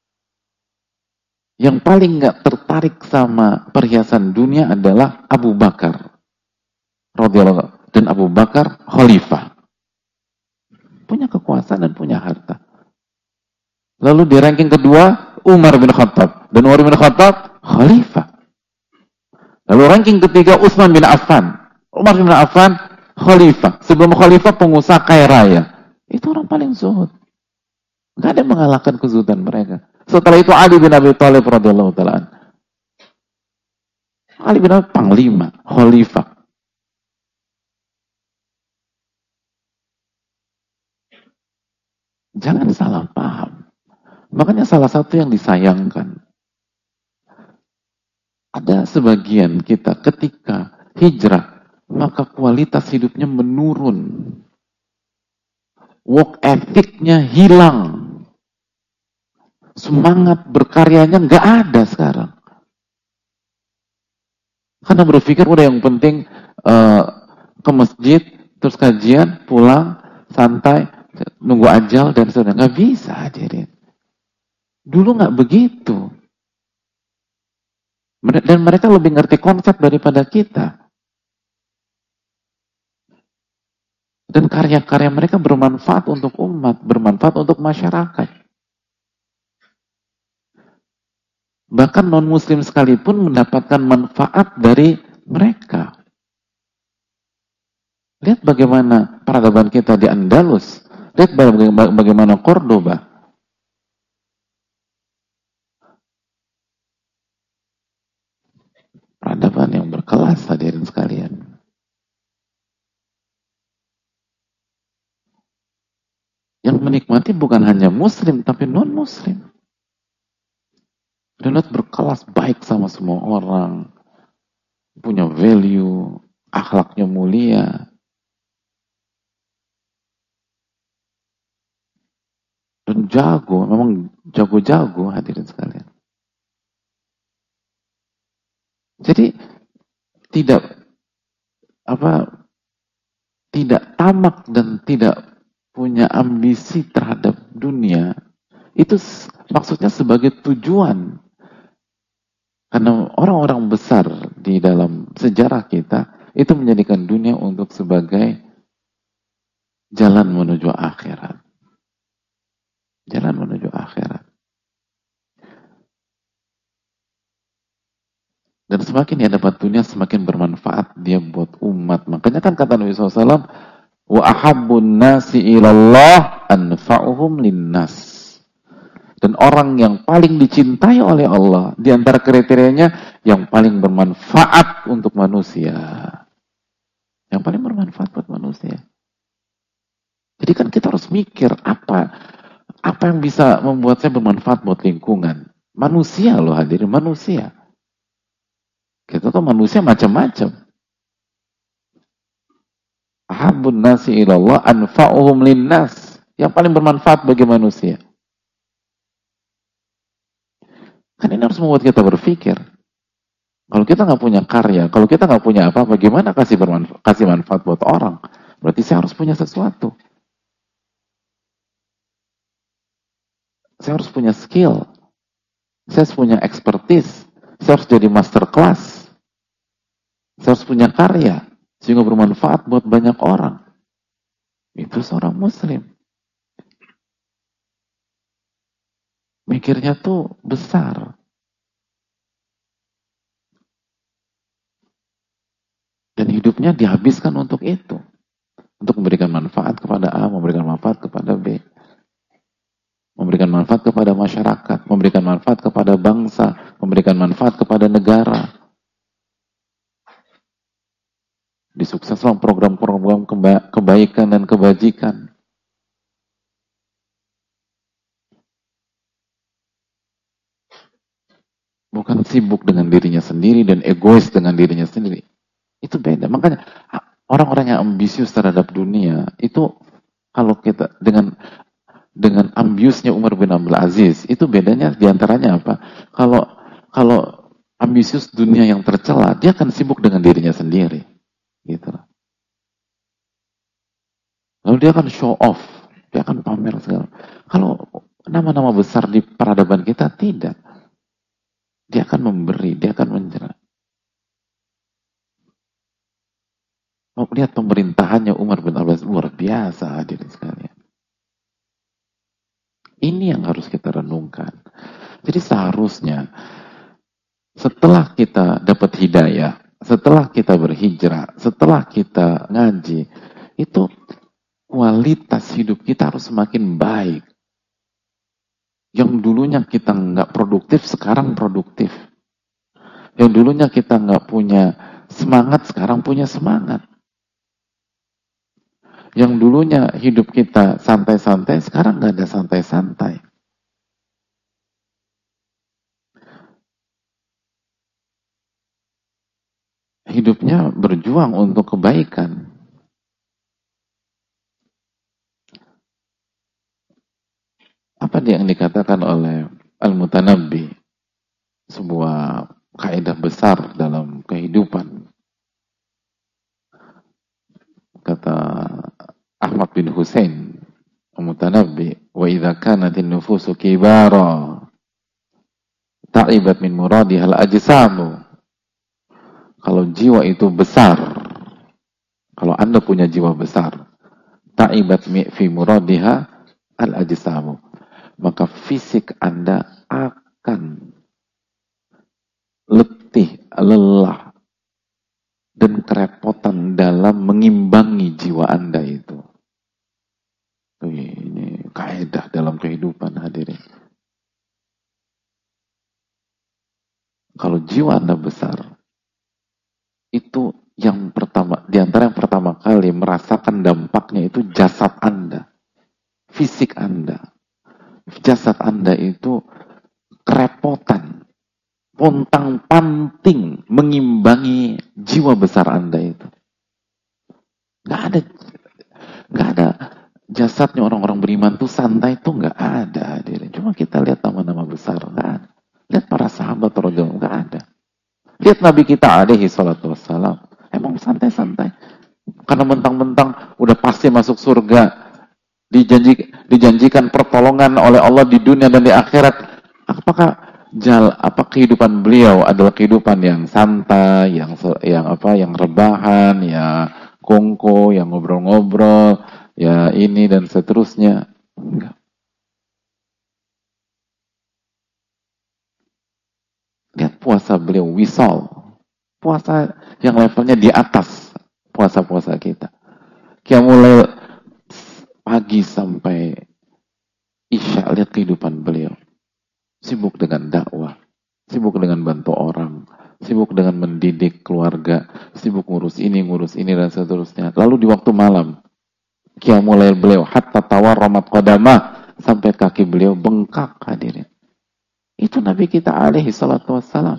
yang paling nggak tertarik sama perhiasan dunia adalah Abu Bakar radhiyallahu, dan Abu Bakar khalifah, punya kekuasaan dan punya harta. Lalu di ranking kedua Umar bin Khattab, dan Umar bin Khattab khalifah. Lalu ranking ketiga Utsman bin Affan, Umar bin Affan khalifah. Sebelum khalifah pengusaha kaya raya. Itu orang paling zuhud. Gak ada yang mengalahkan kezuhudan mereka. Setelah itu Ali bin Abi Thalib radhiyallahu ta'ala. Ali bin Abi panglima, khalifah. Jangan salah paham. Makanya salah satu yang disayangkan, ada sebagian kita ketika hijrah, maka kualitas hidupnya menurun. Work ethic-nya hilang. Semangat berkaryanya nggak ada sekarang. Karena berpikir udah yang penting ke masjid, terus kajian, pulang, santai, nunggu ajal, dan sebagainya. Nggak bisa, hadirin. Dulu nggak begitu. Dan mereka lebih ngerti konsep daripada kita. Dan karya-karya mereka bermanfaat untuk umat, bermanfaat untuk masyarakat. Bahkan non-muslim sekalipun mendapatkan manfaat dari mereka. Lihat bagaimana peradaban kita di Andalus. Lihat bagaimana Cordoba. Peradaban yang berkelas, hadirin sekalian. Yang menikmati bukan hanya muslim, tapi non-muslim. Dan berkelas baik sama semua orang. Punya value, akhlaknya mulia. Dan jago, memang jago-jago, hadirin sekalian. Jadi tidak tamak dan tidak punya ambisi terhadap dunia, itu maksudnya sebagai tujuan. Karena orang-orang besar di dalam sejarah kita itu menjadikan dunia untuk sebagai jalan menuju akhirat. Jalan menuju akhirat. Dan semakin dia dapat dunia, semakin bermanfaat dia buat umat. Makanya kan kata Nabi SAW, wa ahabbun nasi ilallah anfa'uhum linnas. Dan orang yang paling dicintai oleh Allah, di antara kriterianya, yang paling bermanfaat untuk manusia. Yang paling bermanfaat buat manusia. Jadi kan kita harus mikir, apa yang bisa membuat saya bermanfaat buat lingkungan. Manusia loh, hadirin, manusia. Kita tuh manusia macam-macam. Ahabbun nasi ilallah anfa'uhum linnas. Yang paling bermanfaat bagi manusia. Kan ini harus membuat kita berpikir. Kalau kita nggak punya karya, kalau kita nggak punya apa-apa, gimana kasih manfaat buat orang? Berarti saya harus punya sesuatu. Saya harus punya skill. Saya harus punya expertise. Saya harus jadi master class. Saya harus punya karya. Sehingga bermanfaat buat banyak orang. Itu seorang muslim. Mikirnya tuh besar. Dan hidupnya hidupnya dihabiskan untuk itu. Untuk memberikan manfaat kepada A, memberikan manfaat kepada B. Memberikan manfaat kepada masyarakat, memberikan manfaat kepada bangsa, memberikan manfaat kepada negara. Disukseskan program-program kebaikan dan kebajikan. Bukan sibuk dengan dirinya sendiri dan egois dengan dirinya sendiri. Itu beda. Makanya orang-orang yang ambisius terhadap dunia itu, kalau kita dengan ambiusnya Umar bin Abdul Aziz, itu bedanya diantaranya apa? Kalau ambisius dunia yang tercela, dia akan sibuk dengan dirinya sendiri, gitu. Lalu dia akan show off, dia akan pamer segala. Kalau nama-nama besar di peradaban kita tidak, dia akan memberi, dia akan menyerah. Mau lihat pemerintahannya Umar bin Abdul Aziz, luar biasa, hadirin sekalian. Ini yang harus kita renungkan. Jadi seharusnya setelah kita dapat hidayah, setelah kita berhijrah, setelah kita ngaji, itu kualitas hidup kita harus semakin baik. Yang dulunya kita nggak produktif, sekarang produktif. Yang dulunya kita nggak punya semangat, sekarang punya semangat. Yang dulunya hidup kita santai-santai, sekarang nggak ada santai-santai. Hidupnya berjuang untuk kebaikan. Apa yang dikatakan oleh Al-Mutanabbi, sebuah kaidah besar dalam kehidupan. Kata Ahmad bin Husain Al-Mutanabbi, wa idza kanat an-nufusu kibara ta'ibat min muradiha al-ajsamu. Kalau jiwa itu besar, kalau Anda punya jiwa besar, ta'ibat fi muradiha al-ajsamu, maka fisik Anda akan letih, lelah, dan kerepotan dalam mengimbangi jiwa Anda itu. Ini kaidah dalam kehidupan, hadirin. Kalau jiwa Anda besar, itu yang pertama, di antara yang pertama kali merasakan dampaknya itu jasad Anda, fisik Anda. Jasad Anda itu kerepotan, pontang-panting mengimbangi jiwa besar Anda itu. Gak ada jasadnya orang-orang beriman tuh santai tuh gak ada, hadirin. Cuma kita lihat nama-nama besar, gak ada. Lihat para sahabat radhiyallahu, gak ada. Lihat Nabi kita alaihi salatu wassalam, emang santai-santai. Karena mentang-mentang udah pasti masuk surga, dijanjikan pertolongan oleh Allah di dunia dan di akhirat. Apa kehidupan beliau adalah kehidupan yang santai, yang rebahan, ya kongko, yang ngobrol-ngobrol, ya ini dan seterusnya. Enggak. Lihat puasa beliau, wisal. Puasa yang levelnya di atas puasa-puasa kita. Mulai pagi sampai isya, lihat kehidupan beliau. Sibuk dengan dakwah, sibuk dengan bantu orang, sibuk dengan mendidik keluarga, sibuk ngurus ini dan seterusnya. Lalu di waktu malam, mulai beliau hatta tawarramat qadamah, sampai kaki beliau bengkak, hadirin. Itu Nabi kita alaihi salatu wassalam.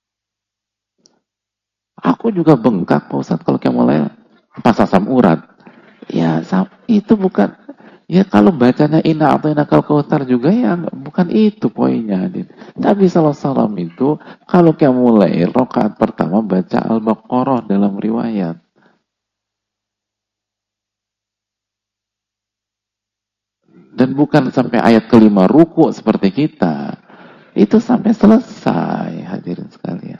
Aku juga bengkak, Pak Ustaz, kalau mulai pas asam urat. Ya, itu bukan. Ya, kalau bacanya inna a'tainakal kautsar juga, ya bukan itu poinnya. Nabi SAW itu kalau mulai rakaat pertama baca Al-Baqarah dalam riwayat. Dan bukan sampai ayat kelima ruku seperti kita. Itu sampai selesai, hadirin sekalian.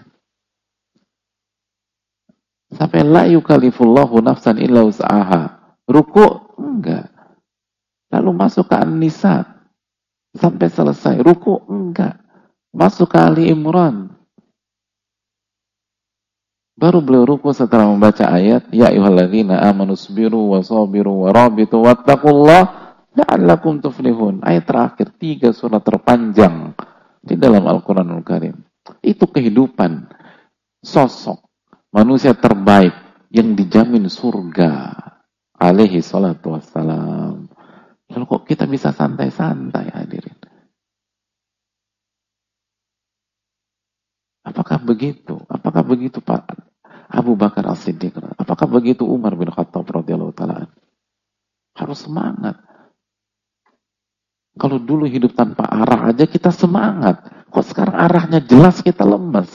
Sampai la yukallifullahu nafsan illa wus'aha. Ruku enggak. Lalu masuk ke An-Nisa sampai selesai. Ruku enggak. Masuk ke Ali Imran. Baru beliau ruku setelah membaca ayat, ya ayyuhalladzina amanu sabiru wa sabiru wa rabitu wattaqullah la'allakum tuflihun. Ayat terakhir, 3 surat terpanjang di dalam Al-Quranul Karim. Itu kehidupan, sosok manusia terbaik yang dijamin surga. Alaihi salatu wassalam. Lalu kok kita bisa santai-santai hadirin? Apakah begitu? Apakah begitu Pak Abu Bakar As-Siddiq? Apakah begitu Umar bin Khattab radhiyallahu taala? Harus semangat. Kalau dulu hidup tanpa arah aja kita semangat. Kok sekarang arahnya jelas kita lemes?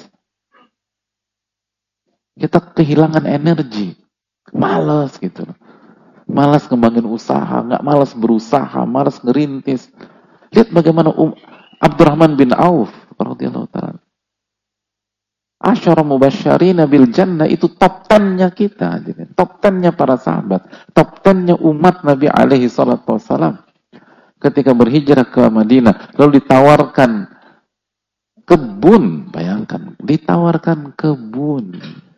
Kita kehilangan energi. Malas gitu. Malas ngembangin usaha, nggak malas berusaha, malas ngerintis. Lihat bagaimana Abdurrahman bin Auf radhiyallahu taala. Asyara mubasysyirina bil jannah itu top 10-nya kita, top 10-nya para sahabat, top 10-nya umat Nabi alaihi salatu wassalam. Ketika berhijrah ke Madinah, lalu ditawarkan kebun, bayangkan, ditawarkan kebun.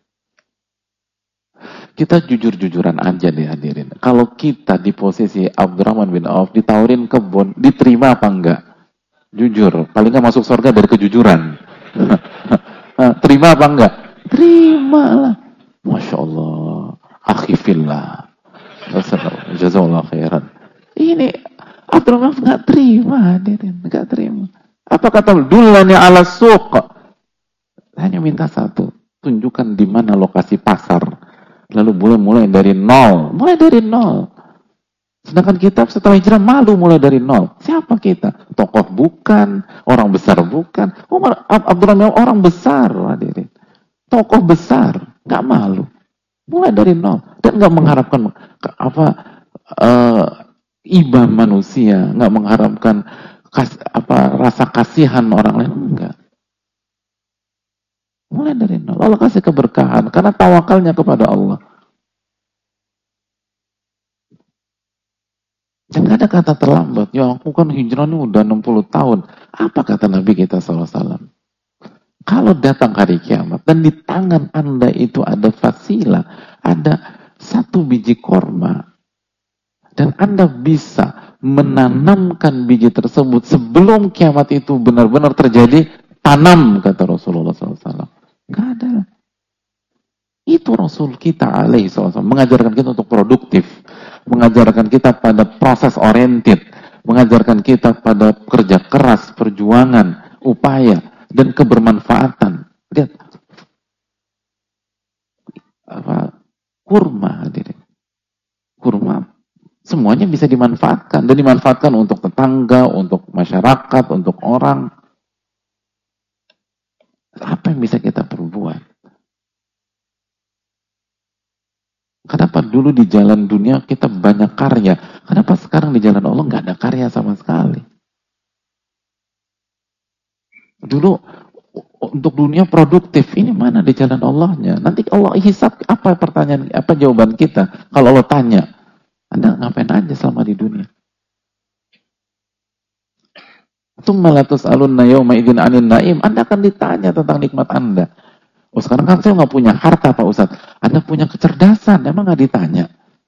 Kita jujur-jujuran aja deh hadirin. Kalau kita di posisi Abdurrahman bin Auf ditawarin kebun, diterima apa enggak? Jujur, paling nggak masuk surga dari kejujuran. Terima apa enggak? Terima lah. Masya Allah. Akhifillah. Jazakallah khairan. Ini Abdurrahman nggak terima, hadirin. Nggak terima. Apa kata dulani ala suq? Hanya minta satu. Tunjukkan di mana lokasi pasar. Lalu boleh mulai dari nol. Mulai dari nol. Sedangkan kita setelah hijrah malu mulai dari nol. Siapa kita? Tokoh bukan, orang besar bukan. Abdurrahman orang besar, hadirin. Tokoh besar, nggak malu. Mulai dari nol dan nggak mengharapkan iba manusia, nggak mengharapkan rasa kasihan orang lain, enggak. Mulai dari nol. Allah kasih keberkahan karena tawakalnya kepada Allah. Dan gak ada kata terlambat. Ya aku kan hijrahnya udah 60 tahun. Apa kata Nabi kita SAW? Kalau datang hari kiamat dan di tangan Anda itu ada fasilah, ada 1 biji korma, dan Anda bisa menanamkan biji tersebut sebelum kiamat itu benar-benar terjadi, tanam, kata Rasulullah SAW. Gak ada. Itu Rasul kita alaihi SAW mengajarkan kita untuk produktif, mengajarkan kita pada proses oriented, mengajarkan kita pada kerja keras, perjuangan, upaya, dan kebermanfaatan. Lihat, kurma, hadirin. Kurma, semuanya bisa dimanfaatkan, dan dimanfaatkan untuk tetangga, untuk masyarakat, untuk orang. Apa yang bisa kita perbuat? Kenapa dulu di jalan dunia kita banyak karya? Kenapa sekarang di jalan Allah nggak ada karya sama sekali? Dulu untuk dunia produktif, ini mana di jalan Allahnya? Nanti Allah hisab apa pertanyaan, apa jawaban kita? Kalau Allah tanya, Anda ngapain aja selama di dunia? Tsumma latus'alunna yawma idzin 'anil na'im. Anda akan ditanya tentang nikmat Anda. Oh sekarang kan saya nggak punya harta Pak Ustadz. Anda punya kecerdasan, emang nggak ditanya?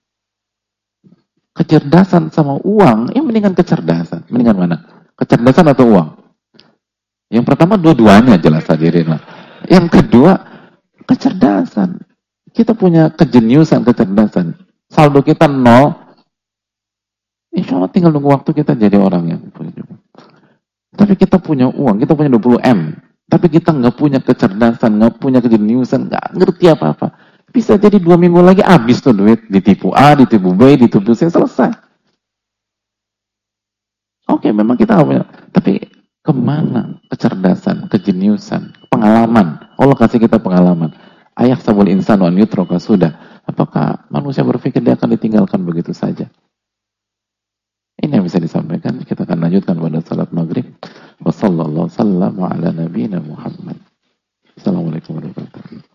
Kecerdasan sama uang, yang mendingan kecerdasan. Mendingan mana? Kecerdasan atau uang? Yang pertama dua-duanya jelas hadirin lah. Yang kedua, kecerdasan. Kita punya kejeniusan, kecerdasan. Saldo kita 0, insya Allah tinggal nunggu waktu kita jadi orang yang punya. Tapi kita punya uang, kita punya 20 M. Tapi kita nggak punya kecerdasan, nggak punya kejeniusan, nggak ngerti apa-apa. Bisa jadi 2 minggu lagi habis tuh duit. Ditipu A, ditipu B, ditipu C, selesai. Oke, memang kita nggak punya. Tapi kemana kecerdasan, kejeniusan, pengalaman? Allah kasih kita pengalaman. Ayak sabul insan wa yutroka sudah. Apakah manusia berpikir dia akan ditinggalkan begitu saja? Ini yang bisa disampaikan. Kita akan lanjutkan pada salat maghrib. Wassallallahu sallam ala nabiyina Muhammad. Assalamualaikum warahmatullahi wabarakatuh.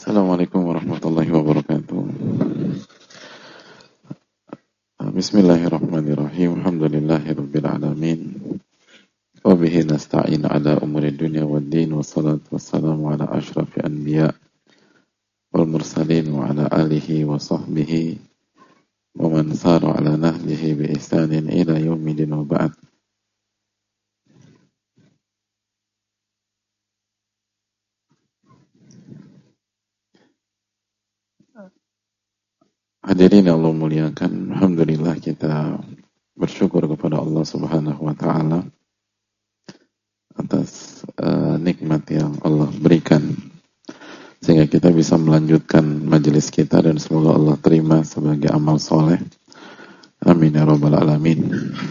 Assalamualaikum warahmatullahi wabarakatuh. Bismillahirrahmanirrahim. Alhamdulillahirabbil alamin. Wa bihi nasta'in ala umuri dunya waddin, wassalatu wassalamu ala asyrafil anbiya wal mursalin wa ala alihi wa sahbihi wa man sara ala nahjihi bi ihsanin ila yaumil wa ba'd. Hadirin yang Allah muliakan, alhamdulillah kita bersyukur kepada Allah Subhanahu wa taala atas nikmat yang Allah berikan sehingga kita bisa melanjutkan majelis kita, dan semoga Allah terima sebagai amal soleh. Amin ya rabbal alamin.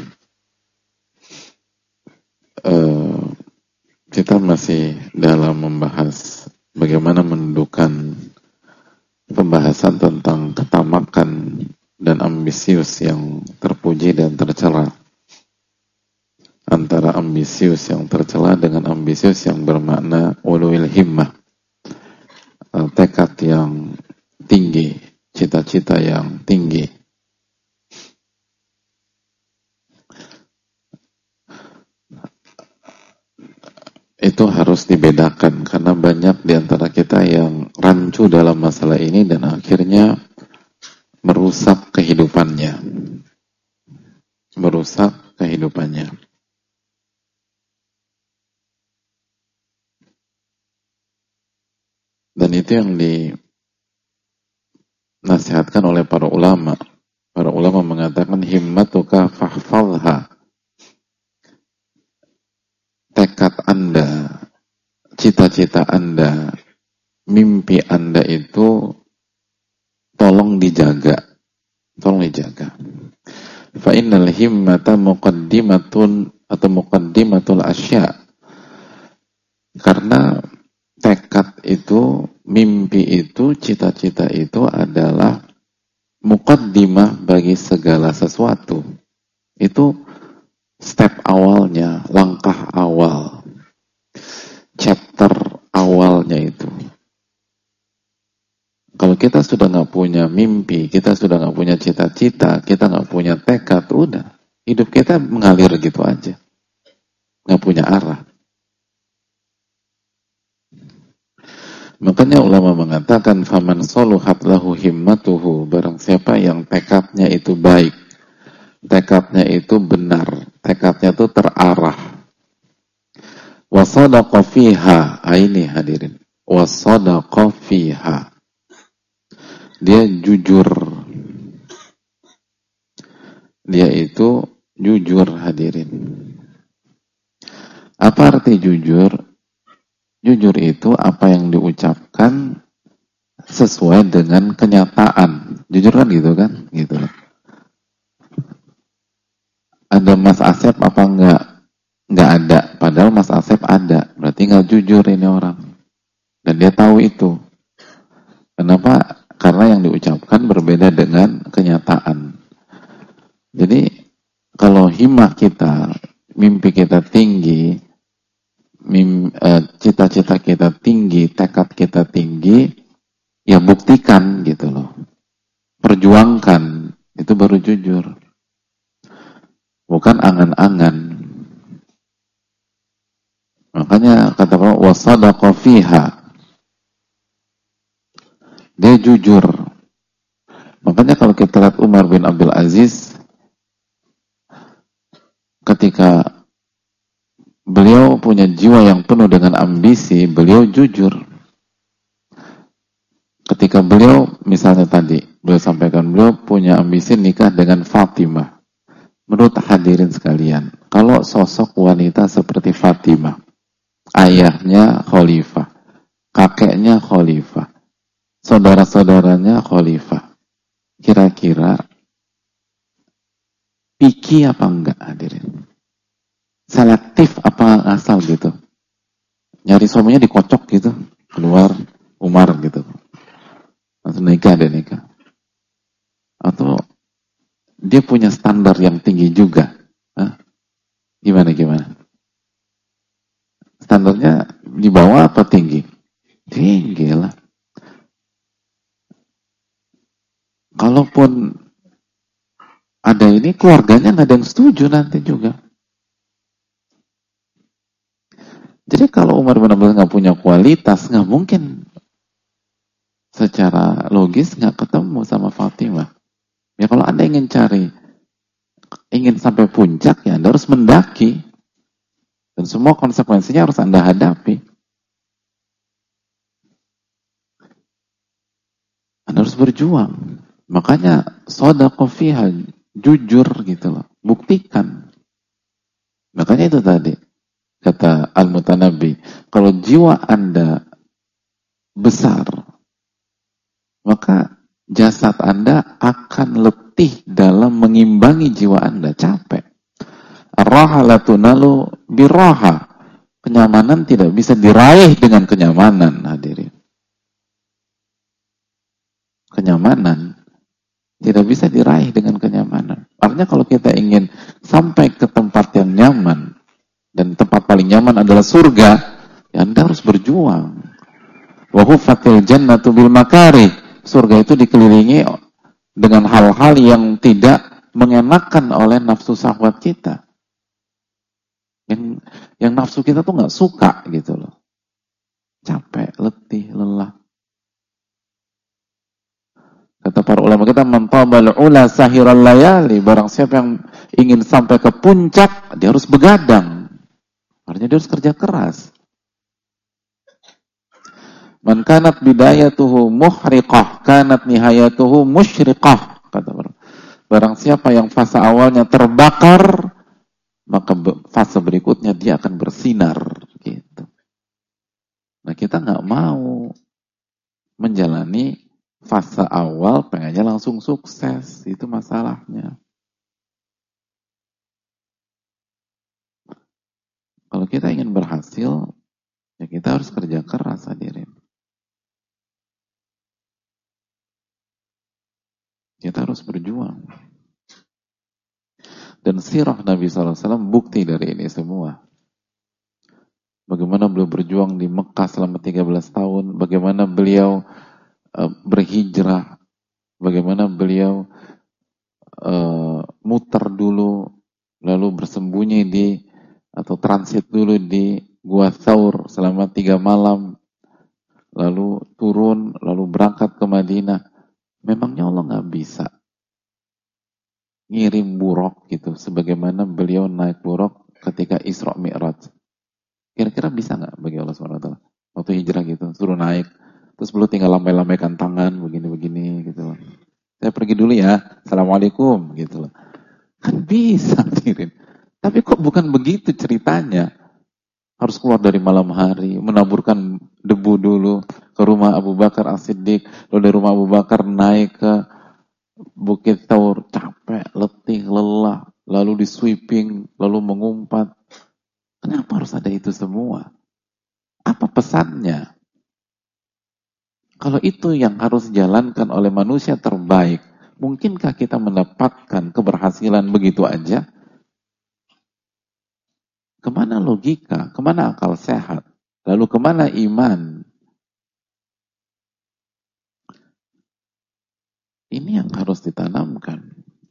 Kita masih dalam membahas bagaimana mendudukan pembahasan tentang ketamakan dan ambisius yang terpuji dan tercela, antara ambisius yang tercela dengan ambisius yang bermakna ulul himmah, tekad yang tinggi, cita-cita yang tinggi. Itu harus dibedakan, karena banyak di antara kita yang rancu dalam masalah ini dan akhirnya merusak kehidupannya. Dan itu yang dinasihatkan oleh para ulama. Para ulama mengatakan himmatuka fahfalha. Tekad Anda, cita-cita Anda, mimpi Anda itu tolong dijaga. Fa innal himmata muqaddimatun atau muqaddimatul asya. Karena tekad itu, mimpi itu, cita-cita itu adalah muqaddimah bagi segala sesuatu. Itu step awalnya, langkah awal, chapter awalnya itu. Kalau kita sudah nggak punya mimpi, kita sudah nggak punya cita-cita, kita nggak punya tekad, udah hidup kita mengalir gitu aja, nggak punya arah. Makanya ulama mengatakan faman soluhat lahu himmatuhu, barang siapa yang tekadnya itu baik, tekadnya itu benar, tekadnya itu terarah, wasadaqa fiha, ini hadirin, wasadaqa fiha, dia jujur, dia itu jujur hadirin. Apa arti jujur? Jujur itu apa yang diucapkan sesuai dengan kenyataan. Jujur kan gitu kan? Gitu. Ada Mas Asep apa enggak? Enggak ada. Padahal Mas Asep ada. Berarti enggak jujur ini orang. Dan dia tahu itu. Kenapa? Karena yang diucapkan berbeda dengan kenyataan. Jadi kalau himmah kita, mimpi kita tinggi, cita-cita kita tinggi, tekad kita tinggi, ya buktikan gitu loh. Perjuangkan. Itu baru jujur. Bukan angan-angan. Makanya kata Allah wasadaqa fiha, dia jujur. Makanya kalau kita lihat Umar bin Abdul Aziz, ketika beliau punya jiwa yang penuh dengan ambisi, beliau jujur. Ketika beliau, misalnya tadi beliau sampaikan, beliau punya ambisi nikah dengan Fatimah. Menurut hadirin sekalian, kalau sosok wanita seperti Fatimah, ayahnya khalifah, kakeknya khalifah, saudara-saudaranya khalifah, kira-kira picky apa enggak hadirin? Selektif apa asal gitu? Nyari suaminya dikocok gitu, keluar Umar gitu, langsung nikah. Atau dia punya standar yang tinggi juga. Hah? Gimana? Standarnya di bawah apa tinggi? Tinggi lah. kalaupun ada ini, keluarganya nggak ada yang setuju nanti juga. Jadi kalau Umar bin Abdul nggak punya kualitas, nggak mungkin secara logis nggak ketemu sama Fatimah. Ya kalau Anda ingin ingin sampai puncak, ya Anda harus mendaki. Dan semua konsekuensinya harus Anda hadapi. Anda harus berjuang. Makanya shadaqah fiha, jujur gitu loh. Buktikan. Makanya itu tadi kata Al-Mutanabbi, kalau jiwa Anda besar, maka jasad Anda akan letih dalam mengimbangi jiwa Anda, capek. Ar-rahalatu nalu birraha. Kenyamanan tidak bisa diraih dengan kenyamanan, hadirin. Kenyamanan tidak bisa diraih dengan kenyamanan. Artinya kalau kita ingin sampai ke tempat yang nyaman, dan tempat paling nyaman adalah surga, ya Anda harus berjuang. Wa huffatil jannatu bil makarih. Surga itu dikelilingi dengan hal-hal yang tidak mengenakan oleh nafsu syahwat kita. Yang nafsu kita tuh nggak suka gitu loh. Capek, letih, lelah. Kata para ulama kita, man tabal ula sahiral layali. Barang siapa yang ingin sampai ke puncak, dia harus begadang. Artinya dia harus kerja keras. Man kanat bidayatuhu muhriqah, kanat nihayatuhu musyriqah. Kata barang siapa yang fase awalnya terbakar, maka fase berikutnya dia akan bersinar. Gitu. Nah kita nggak mau menjalani fase awal, pengennya langsung sukses. Itu masalahnya. Kalau kita ingin berhasil, ya kita harus kerja keras, hadirin. Kita harus berjuang. Dan sirah Nabi SAW bukti dari ini semua. Bagaimana beliau berjuang di Mekah selama 13 tahun, bagaimana beliau berhijrah, bagaimana beliau muter dulu, lalu bersembunyi atau transit dulu di Gua Thaur selama 3 malam, lalu turun, lalu berangkat ke Madinah. Memangnya Allah nggak bisa ngirim buruk gitu, sebagaimana beliau naik buruk ketika Isra Mi'raj. Kira-kira bisa nggak bagi Allah SWT? Waktu hijrah gitu, suruh naik, terus beliau tinggal lambai-lambaikan tangan, begini-begini gitu. Saya pergi dulu ya, Assalamualaikum gitu loh. Kan bisa, Tirin. Tapi kok bukan begitu ceritanya? Harus keluar dari malam hari, menaburkan debu dulu ke rumah Abu Bakar As-Siddiq, lalu dari rumah Abu Bakar naik ke Bukit Taur, capek, letih, lelah, lalu di sweeping, lalu mengumpat. Kenapa harus ada itu semua? Apa pesannya? Kalau itu yang harus dijalankan oleh manusia terbaik, mungkinkah kita mendapatkan keberhasilan begitu aja? Kemana logika? Kemana akal sehat? Lalu kemana iman? Ini yang harus ditanamkan.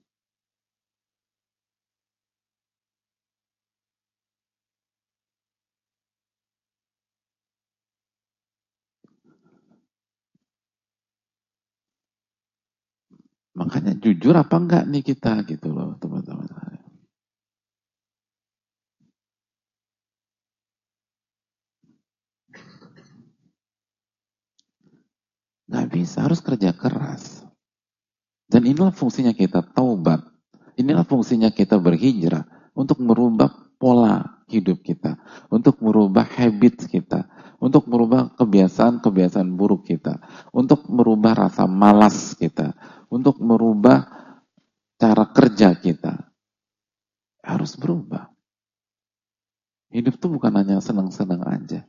Makanya jujur apa enggak nih kita gitu loh teman-teman. Nggak bisa, harus kerja keras. Dan inilah fungsinya kita taubat. Inilah fungsinya kita berhijrah untuk merubah pola hidup kita, untuk merubah habit kita, untuk merubah kebiasaan-kebiasaan buruk kita, untuk merubah rasa malas kita, untuk merubah cara kerja kita. Harus berubah. Hidup tuh bukan hanya senang-senang aja.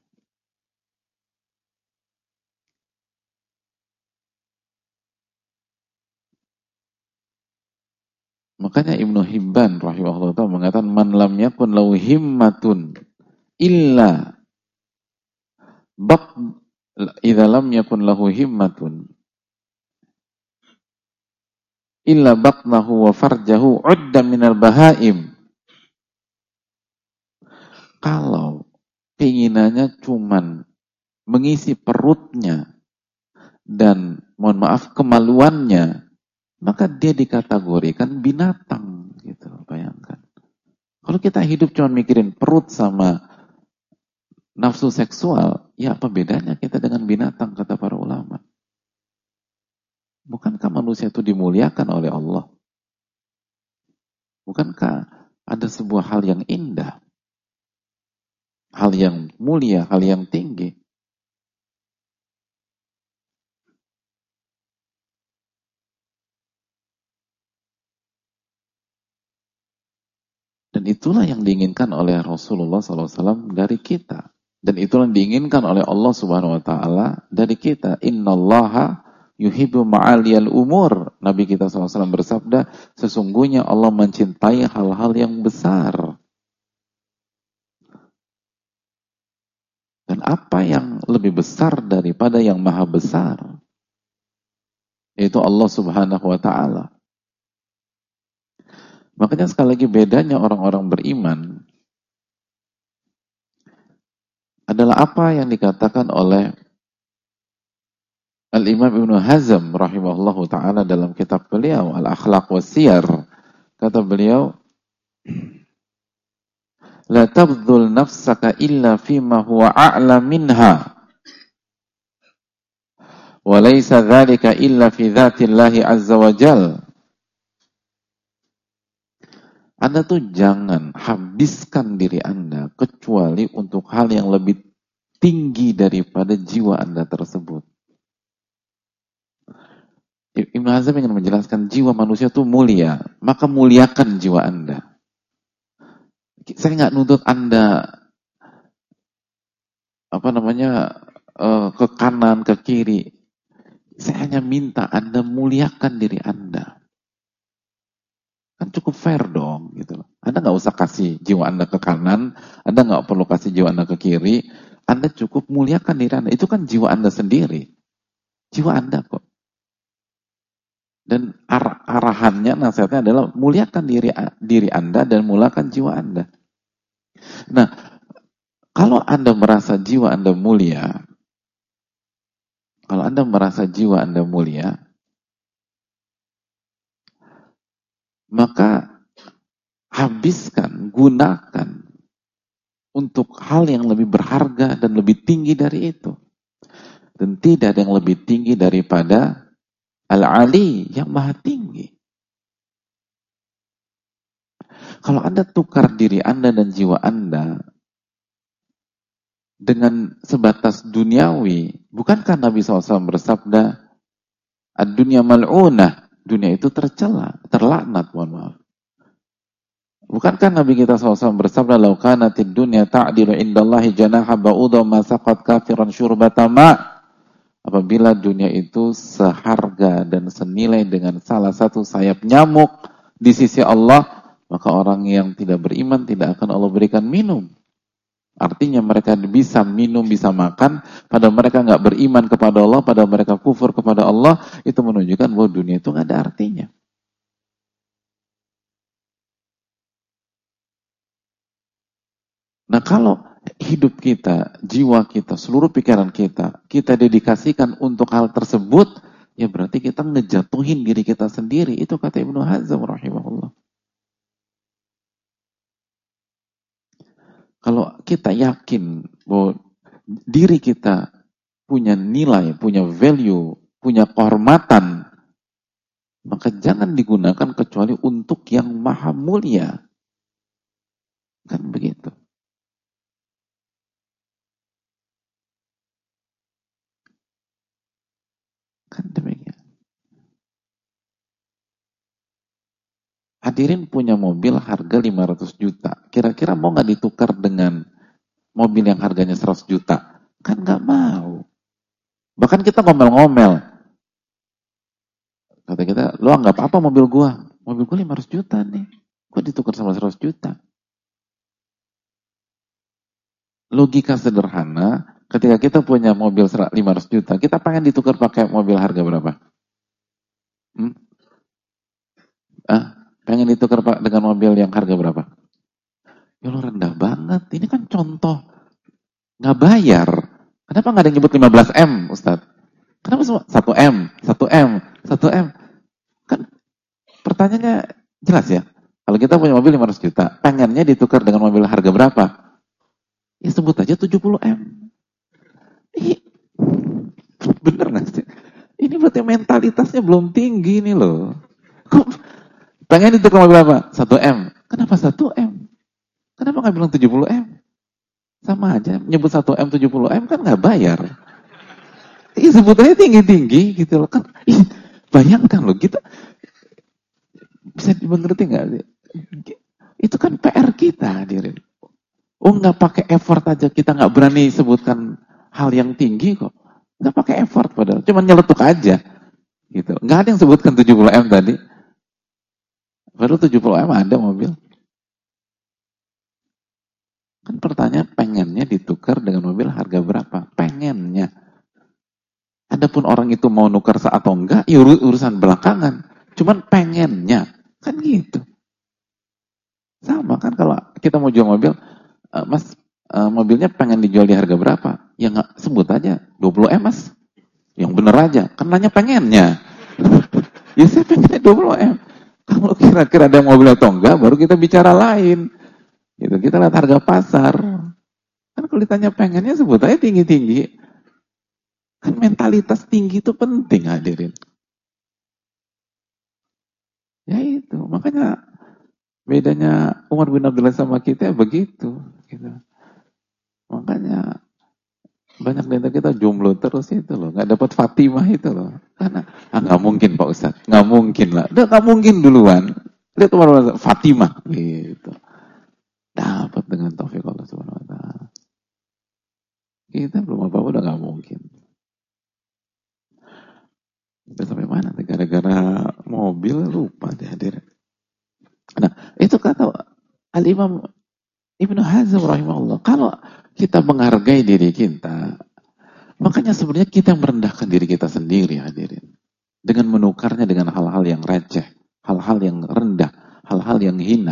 Makanya Ibnu Hibban rahimahullah ta'ala mengatakan man lam yakun lahu himmatun illa idza lam yakun lahu himmatun illa batnahu wa farjahu udda minal bahaim. Kalau keinginannya cuman mengisi perutnya dan mohon maaf kemaluannya, maka dia dikategorikan binatang gitu. Bayangkan. Kalau kita hidup cuma mikirin perut sama nafsu seksual, ya apa bedanya kita dengan binatang, kata para ulama. Bukankah manusia itu dimuliakan oleh Allah? Bukankah ada sebuah hal yang indah, hal yang mulia, hal yang tinggi? Dan itulah yang diinginkan oleh Rasulullah SAW dari kita. Dan itulah yang diinginkan oleh Allah Subhanahu Wa Taala dari kita. Innallaha yuhibbu ma'aliyal umur. Nabi kita SAW bersabda, sesungguhnya Allah mencintai hal-hal yang besar. Dan apa yang lebih besar daripada yang maha besar? Yaitu Allah Subhanahu Wa Taala. Makanya sekali lagi bedanya orang-orang beriman adalah apa yang dikatakan oleh Al-Imam Ibnu Hazm rahimahullahu ta'ala dalam kitab beliau Al-Akhlaq wa Siyar. Kata beliau, la tabdhul nafsaka illa fima huwa a'la minha wa laysa dhalika illa fi dzatillahi azza wa jalla. Anda tuh jangan habiskan diri Anda kecuali untuk hal yang lebih tinggi daripada jiwa Anda tersebut. Ibnu Hazm ingin menjelaskan jiwa manusia itu mulia, maka muliakan jiwa Anda. Saya nggak nuntut Anda ke kanan, ke kiri. Saya hanya minta Anda muliakan diri Anda. Kan cukup fair dong, gitu. Anda nggak usah kasih jiwa Anda ke kanan, Anda nggak perlu kasih jiwa Anda ke kiri, Anda cukup muliakan diri Anda. Itu kan jiwa Anda sendiri, jiwa Anda kok. Dan arahannya, nasihatnya adalah muliakan diri Anda dan muliakan jiwa Anda. Nah, kalau Anda merasa jiwa Anda mulia, maka habiskan, gunakan untuk hal yang lebih berharga dan lebih tinggi dari itu. Dan tidak ada yang lebih tinggi daripada Al-Ali, yang maha tinggi. Kalau Anda tukar diri Anda dan jiwa Anda dengan sebatas duniawi, bukankah Nabi SAW bersabda, ad-dunya mal'unah, dunia itu tercela, terlaknat, mohon maaf. Bukankah Nabi kita SAW bersabda, "Lau kanatid dunya ta'dilu indallahi janaha ba'udha ma saqat kafiran syurbata ma'." Apabila dunia itu seharga dan senilai dengan salah satu sayap nyamuk di sisi Allah, maka orang yang tidak beriman tidak akan Allah berikan minum. Artinya mereka bisa minum, bisa makan, padahal mereka nggak beriman kepada Allah, padahal mereka kufur kepada Allah, itu menunjukkan bahwa dunia itu nggak ada artinya. Nah, kalau hidup kita, jiwa kita, seluruh pikiran kita dedikasikan untuk hal tersebut, ya berarti kita ngejatuhin diri kita sendiri. Itu kata Ibnu Hazm rahimahullah. Kalau kita yakin bahwa diri kita punya nilai, punya value, punya kehormatan, maka jangan digunakan kecuali untuk yang maha mulia. Kan begitu. Kan demikian. Hadirin punya mobil harga 500 juta. Kira-kira mau nggak ditukar dengan mobil yang harganya 100 juta? Kan nggak mau. Bahkan kita ngomel-ngomel. Kata kita, lo anggap apa mobil gua? Mobil gua 500 juta nih. Gua ditukar sama 100 juta. Logika sederhana, ketika kita punya mobil 500 juta, kita pengen ditukar pakai mobil harga berapa? Pengen ditukar Pak dengan mobil yang harga berapa? Ya lo rendah banget. Ini kan contoh nggak bayar. Kenapa nggak ada yang nyebut 15 M, Ustadz? Kenapa semua 1 M, 1 M, 1 M? Kan pertanyaannya jelas ya. Kalau kita punya mobil 500 juta, pengennya ditukar dengan mobil harga berapa? Ya sebut aja 70 M. Bener nggak sih? Ini berarti mentalitasnya belum tinggi nih loh. Kok pengen ditukar mobil apa? 1 M. Kenapa 1 M? Kenapa nggak bilang 70 M? Sama aja, nyebut 1 M 70 M kan nggak bayar. Sebutannya tinggi-tinggi gitu loh kan. Bayangkan loh kita bisa dimengerti nggak sih? Itu kan PR kita, hadirin. Nggak pakai effort aja kita nggak berani sebutkan hal yang tinggi kok. Nggak pakai effort padahal, cuma nyeletuk aja. Gitu. Nggak ada yang sebutkan 70 M tadi. Padahal 70 M ada mobil. Kan pertanyaan pengennya ditukar dengan mobil harga berapa? Pengennya. Adapun orang itu mau nukar atau enggak, ya urusan belakangan. Cuman pengennya. Kan gitu. Sama kan kalau kita mau jual mobil, Mas, mobilnya pengen dijual di harga berapa? Ya nggak sebut aja 20 M Mas. Yang bener aja. Kan nanya pengennya. Ya saya pengennya 20 M. Kalau kira-kira ada mobil atau enggak, baru kita bicara lain. Gitu. Kita lihat harga pasar. Kan kalau ditanya pengennya sebut aja tinggi-tinggi. Kan mentalitas tinggi itu penting, hadirin. Ya itu. Makanya bedanya Umar bin Abdullah sama kita begitu. Gitu. Makanya banyak dari kita jomblo terus itu loh. Nggak dapat Fatimah itu loh. Karena nggak mungkin Pak Ustadz. Nggak mungkin lah. Udah nggak mungkin duluan. Lihat Umar bin Abdullah, Fatimah. Gitu. Dapat dengan taufik Allah Subhanahu Wa Taala. Kita belum apa-apa udah nggak mungkin. Udah sampai mana? Gara-gara mobil lupa deh hadirin. Nah, itu kata Al-Imam Ibnu Hazm rahimahullah. Kalau kita menghargai diri kita, makanya sebenarnya kita merendahkan diri kita sendiri hadirin. Dengan menukarnya dengan hal-hal yang receh, hal-hal yang rendah, hal-hal yang hina.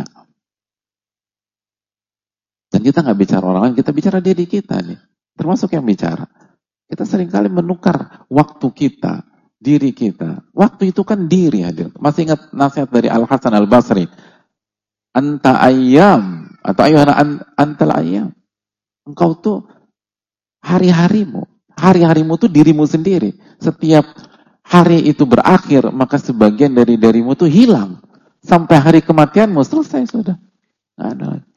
Dan kita nggak bicara orang lain, kita bicara diri kita nih. Termasuk yang bicara. Kita seringkali menukar waktu kita, diri kita. Waktu itu kan diri hadir. Masih ingat nasihat dari Al-Hasan Al-Basri? Anta ayyam. Atau ayuhana antal ayyam. Engkau tuh hari-harimu. Hari-harimu tuh dirimu sendiri. Setiap hari itu berakhir, maka sebagian dari dirimu tuh hilang. Sampai hari kematianmu, selesai sudah. Nggak ada lagi.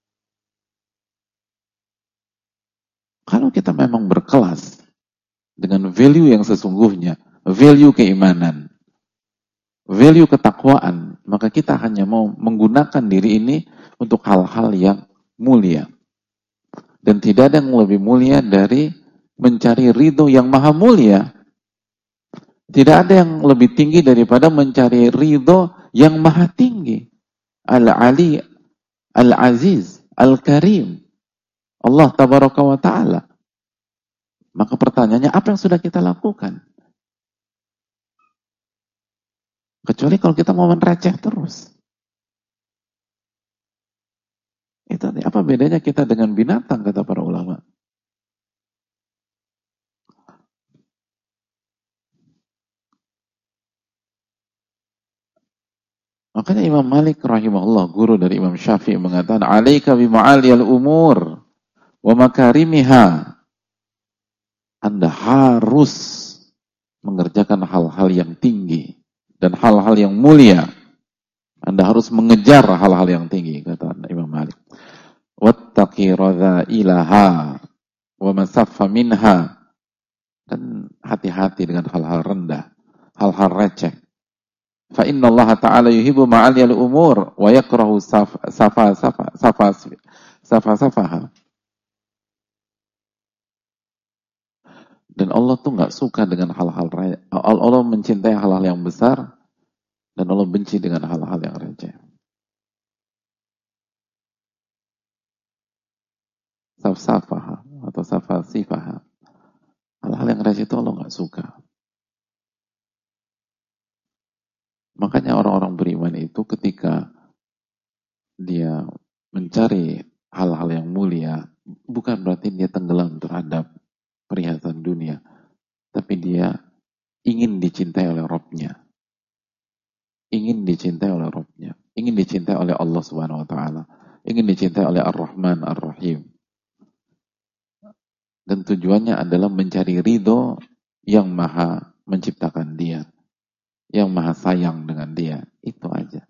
Kalau kita memang berkelas dengan value yang sesungguhnya, value keimanan, value ketakwaan, maka kita hanya mau menggunakan diri ini untuk hal-hal yang mulia. Dan tidak ada yang lebih mulia dari mencari ridho yang maha mulia. Tidak ada yang lebih tinggi daripada mencari ridho yang maha tinggi. Al-Ali, Al-Aziz, Al-Karim. Allah tabaraka wa ta'ala. Maka pertanyaannya, apa yang sudah kita lakukan? Kecuali kalau kita mau mereceh terus. Itu apa bedanya kita dengan binatang, kata para ulama? Makanya Imam Malik rahimahullah, guru dari Imam Syafi'i, mengatakan, "Alaika bi ma'aliyal umur wa makarimiha." Anda harus mengerjakan hal-hal yang tinggi dan hal-hal yang mulia. Anda harus mengejar hal-hal yang tinggi, kata Imam Malik. Wattaqi radha'ilaha wa masaffa minha. Dan hati-hati dengan hal-hal rendah, hal-hal receh. Fa inna Allah Ta'ala yuhibbu ma'aliyal umur wa yakrahu safa-safaha. Dan Allah tuh nggak suka dengan hal-hal receh. Allah mencintai hal-hal yang besar dan Allah benci dengan hal-hal yang receh. Safaha atau safasifaha. Hal-hal yang receh itu Allah nggak suka. Makanya orang-orang beriman itu ketika dia mencari hal-hal yang mulia, bukan berarti dia tenggelam terhadap perhiasan dunia, tapi dia ingin dicintai oleh Rabb-nya. Ingin dicintai oleh Rabb-nya. Ingin dicintai oleh Allah Subhanahu wa taala. Ingin dicintai oleh Ar-Rahman Ar-Rahim. Dan tujuannya adalah mencari ridho yang maha menciptakan dia, yang maha sayang dengan dia. Itu aja.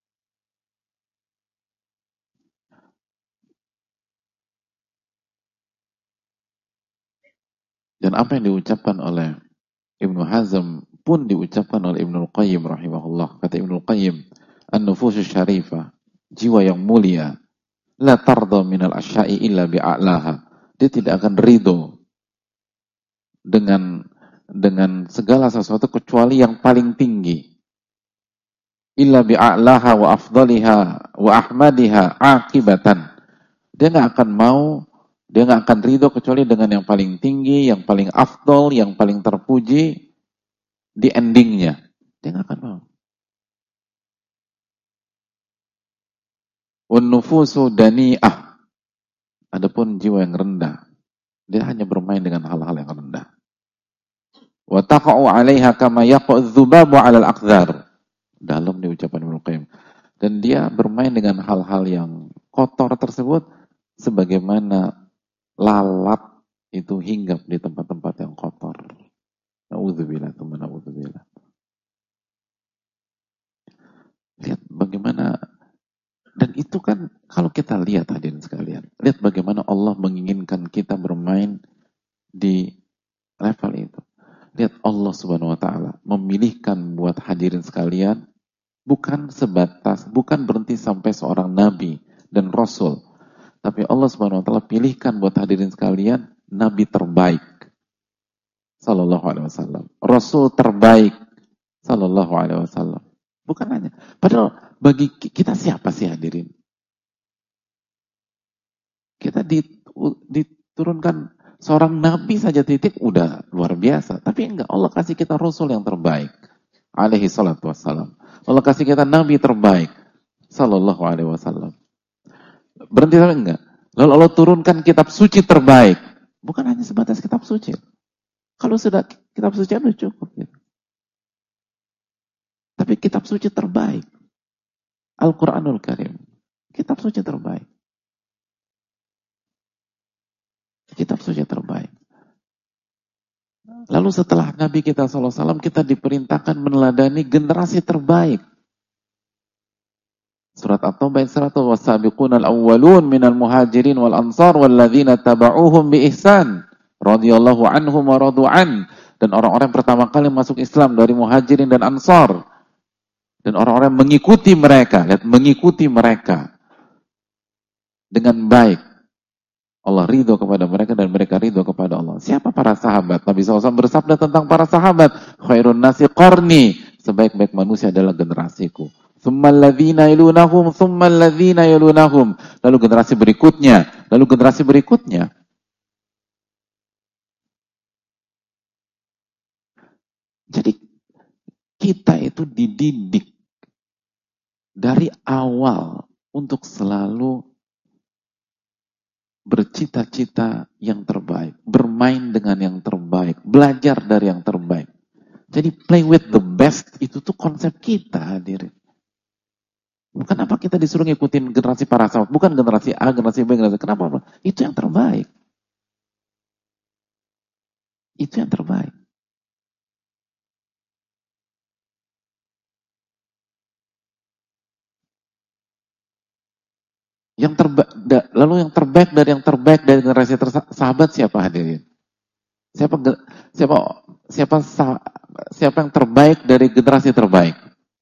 Dan apa yang diucapkan oleh Ibnu Hazm pun diucapkan oleh Ibnu Qayyim rahimahullah. Kata Ibnu Qayyim, an-nufusus syarifah, jiwa yang mulia, la tarda minal asya'i illa bi'a'laha. Dia tidak akan ridho dengan segala sesuatu kecuali yang paling tinggi. Illa bi'a'laha wa afdaliha wa ahmadiha akibatan. Dia nggak akan ridho kecuali dengan yang paling tinggi, yang paling afdal, yang paling terpuji di endingnya. Dia nggak akan mau. Wan nufusu dani'ah. Adapun jiwa yang rendah, dia hanya bermain dengan hal-hal yang rendah. Wa taqa'u 'alaiha kama yaqa'u adh-dhubabu 'ala al-aqdhar. Dalam di ucapan Ibnu Qayyim. Dan dia bermain dengan hal-hal yang kotor tersebut sebagaimana lalat itu hinggap di tempat-tempat yang kotor. Na'udzubillah, teman, na'udzubillah. Lihat bagaimana. Dan itu kan kalau kita lihat hadirin sekalian, lihat bagaimana Allah menginginkan kita bermain di level itu. Lihat Allah Subhanahu wa taala memilihkan buat hadirin sekalian bukan berhenti sampai seorang nabi dan rasul. Tapi Allah Subhanahu wa taala pilihkan buat hadirin sekalian nabi terbaik sallallahu alaihi wasallam, rasul terbaik sallallahu alaihi wasallam. Bukan hanya. Padahal bagi kita siapa sih hadirin? Kita diturunkan seorang nabi saja titik udah luar biasa. Tapi enggak, Allah kasih kita rasul yang terbaik. Alaihi salatu wassalam. Allah kasih kita nabi terbaik. Sallallahu alaihi wasallam. Berhenti sampai enggak? Lalu Allah turunkan kitab suci terbaik. Bukan hanya sebatas kitab suci. Kalau sudah kitab suci sudah cukup. Gitu. Tapi kitab suci terbaik. Al-Quranul Karim. Kitab suci terbaik. Kitab suci terbaik. Lalu setelah Nabi kita SAW, kita diperintahkan meneladani generasi terbaik. Surat At-Taubah 100, wasabiqunal awwalun minal muhajirin wal ansar walladzina taba'uhum bi ihsan radhiyallahu anhum wa radu'an. Dan orang-orang pertama kali masuk Islam dari muhajirin dan ansar. Dan orang-orang mengikuti mereka, lihat, mengikuti mereka dengan baik. Allah ridho kepada mereka dan mereka ridho kepada Allah. Siapa para sahabat? Nabi SAW bersabda tentang para sahabat, khairun nasi qarni, sebaik-baik manusia adalah generasiku. Tsummal ladzina yalunahum, tsummal ladzina yalunahum. Lalu generasi berikutnya, lalu generasi berikutnya. Jadi kita itu dididik dari awal untuk selalu bercita-cita yang terbaik, bermain dengan yang terbaik, belajar dari yang terbaik. Jadi play with the best itu tuh konsep kita, hadirin. Bukan apa kita disuruh ngikutin generasi para sahabat, bukan generasi A, generasi B, generasi kenapa? Itu yang terbaik. Itu yang terbaik. Lalu yang terbaik dari generasi sahabat siapa, hadirin? Siapa yang terbaik dari generasi terbaik?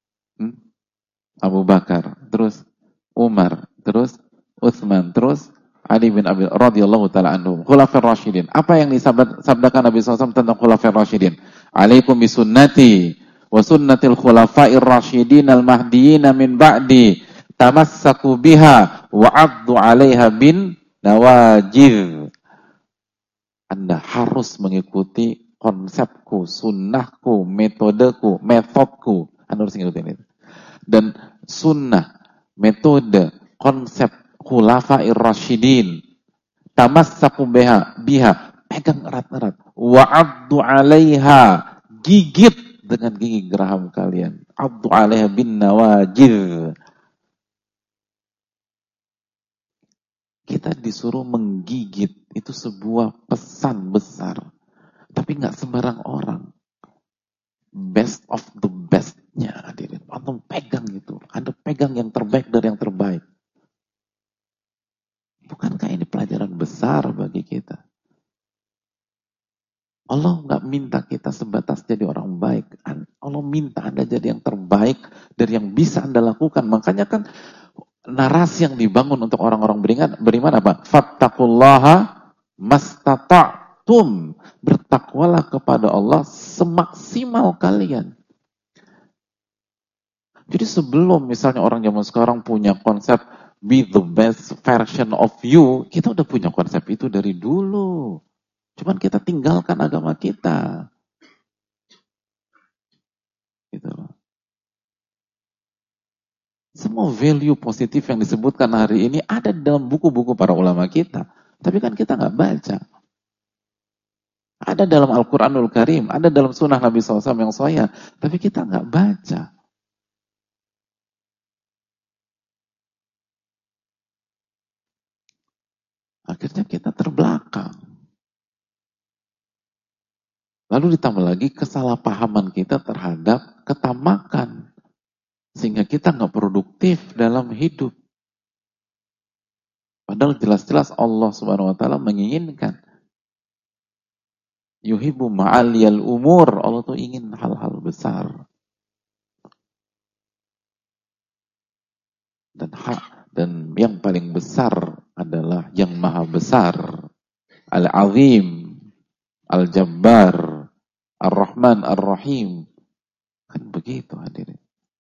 Abu Bakar, terus Umar, terus Utsman, terus Ali bin Abi radhiyallahu taala anhum, khulafaur rasyidin. Apa yang disabdakan Nabi SAW tentang khulafaur rasyidin? Alaikum bisunnati wa sunnatil khulafair rasyidin al-mahdiyyin min ba'di. Tamassaku biha wa 'addu 'alaiha bin nawajidh. Anda harus mengikuti konsepku, sunnahku, metodku. Anda harus ingetin itu. Dan sunnah, metode, konsep khulafair rasyidin, tamassaku biha, pegang erat-erat, wa'addu 'alaiha, gigit dengan gigi geraham kalian, abdu 'alaiha bin nawajid. Kita disuruh menggigit, itu sebuah pesan besar. Tapi nggak sembarang orang. Best of the best-nya hadirin. Anda pegang itu. Anda pegang yang terbaik dari yang terbaik. Bukankah ini pelajaran besar bagi kita? Allah nggak minta kita sebatas jadi orang baik. Allah minta Anda jadi yang terbaik dari yang bisa Anda lakukan. Makanya kan narasi yang dibangun untuk orang-orang beriman apa? Fattaqullaha mastata'tum. Bertakwalah kepada Allah semaksimal kalian. Jadi sebelum misalnya orang zaman sekarang punya konsep be the best version of you, kita udah punya konsep itu dari dulu. Cuman kita tinggalkan agama kita. Gitu loh. Semua value positif yang disebutkan hari ini ada dalam buku-buku para ulama kita. Tapi kan kita nggak baca. Ada dalam Al-Quranul Karim, ada dalam sunnah Nabi SAW yang sahih, tapi kita nggak baca. Akhirnya kita terbelakang. Lalu ditambah lagi kesalahpahaman kita terhadap ketamakan. Sehingga kita nggak produktif dalam hidup. Padahal jelas-jelas Allah Subhanahu wa Ta'ala menginginkan. Yuhibbu ma'aliyal umur. Allah tuh ingin hal-hal besar. Dan yang paling besar adalah yang maha besar. Al-Azim, Al-Jabbar, Ar-Rahman, Ar-Rahim. Kan begitu hadirin.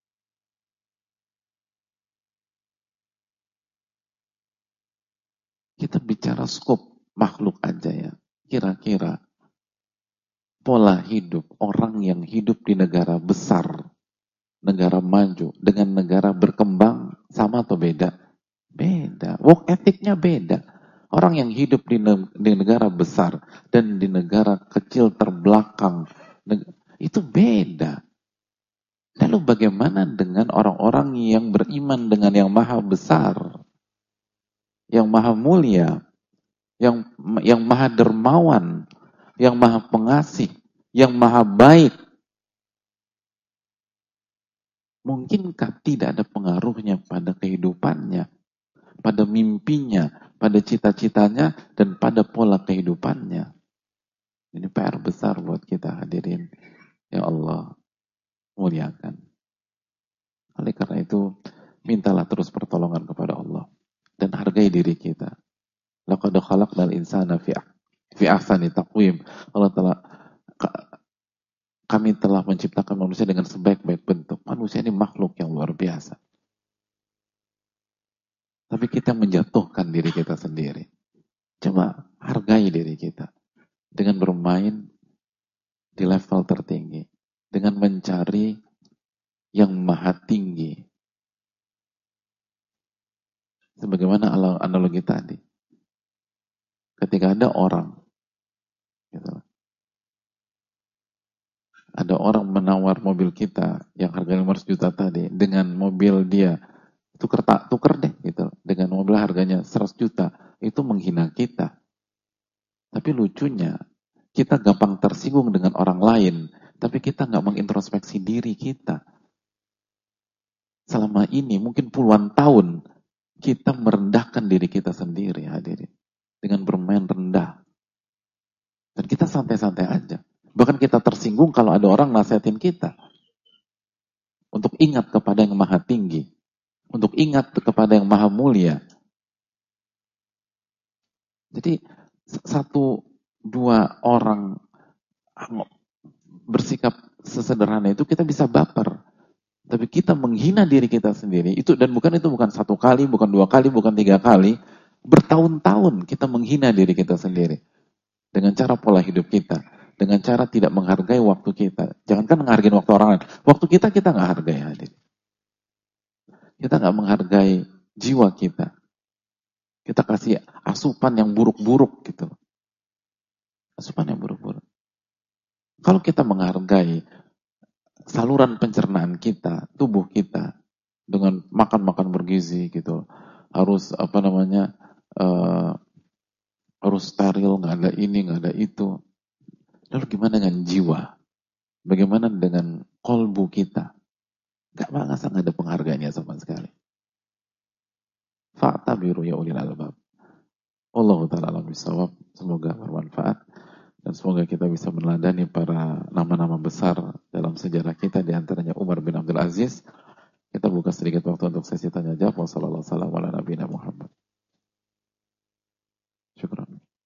Kita bicara skop makhluk aja ya. Kira-kira pola hidup orang yang hidup di negara besar, negara maju, dengan negara berkembang, sama atau beda? Beda. Work ethicnya beda. Orang yang hidup di negara besar dan di negara kecil terbelakang, itu beda. Lalu bagaimana dengan orang-orang yang beriman dengan yang maha besar, yang maha mulia, yang maha dermawan, yang maha pengasih, yang maha baik? Mungkinkah tidak ada pengaruhnya pada kehidupannya, pada mimpinya, pada cita-citanya, dan pada pola kehidupannya? Ini PR besar buat kita hadirin. Ya Allah, muliakan. Oleh karena itu, mintalah terus pertolongan kepada Allah. Dan hargai diri kita. Laqad khalaqnal insana fi ahsani taqwim. Kami telah menciptakan manusia dengan sebaik-baik bentuk. Manusia ini makhluk yang luar biasa. Tapi kita menjatuhkan diri kita sendiri. Coba hargai diri kita. Dengan bermain di level tertinggi. Dengan mencari yang maha tinggi. Sebagaimana analogi tadi. Ketika ada orang, gitu, ada orang menawar mobil kita yang harga 500 juta tadi dengan mobil dia, tuker deh gitu, dengan mobil harganya 100 juta, itu menghina kita. Tapi lucunya, kita gampang tersinggung dengan orang lain, tapi kita nggak mengintrospeksi diri kita. Selama ini mungkin puluhan tahun kita merendahkan diri kita sendiri, hadirin, dengan bermain rendah. Dan kita santai-santai aja. Bahkan kita tersinggung kalau ada orang nasihatin kita. Untuk ingat kepada yang maha tinggi. Untuk ingat kepada yang maha mulia. Jadi, 1-2 orang bersikap sesederhana itu kita bisa baper. Tapi kita menghina diri kita sendiri. Itu bukan 1 kali, bukan 2 kali, bukan 3 kali. Bertahun-tahun kita menghina diri kita sendiri. Dengan cara pola hidup kita. dengan cara tidak menghargai waktu kita. Jangankan menghargai waktu orang lain, waktu kita nggak hargai, hadir. Kita nggak menghargai jiwa kita. Kita kasih asupan yang buruk-buruk gitu. Asupan yang buruk-buruk. Kalau kita menghargai saluran pencernaan kita, tubuh kita, dengan makan-makan bergizi gitu, harus harus steril, nggak ada ini, nggak ada itu. Lalu gimana dengan jiwa? Bagaimana dengan kolbu kita? Nggak ada penghargaannya sama sekali. Fa'tabiru ya ulil albab. Allahu ta'ala alam bisawab. Semoga bermanfaat dan semoga kita bisa meneladani para nama-nama besar dalam sejarah kita, di antaranya Umar bin Abdul Aziz. Kita buka sedikit waktu untuk sesi tanya jawab. Wassalamualaikum warahmatullahi wabarakatuh. Syukran.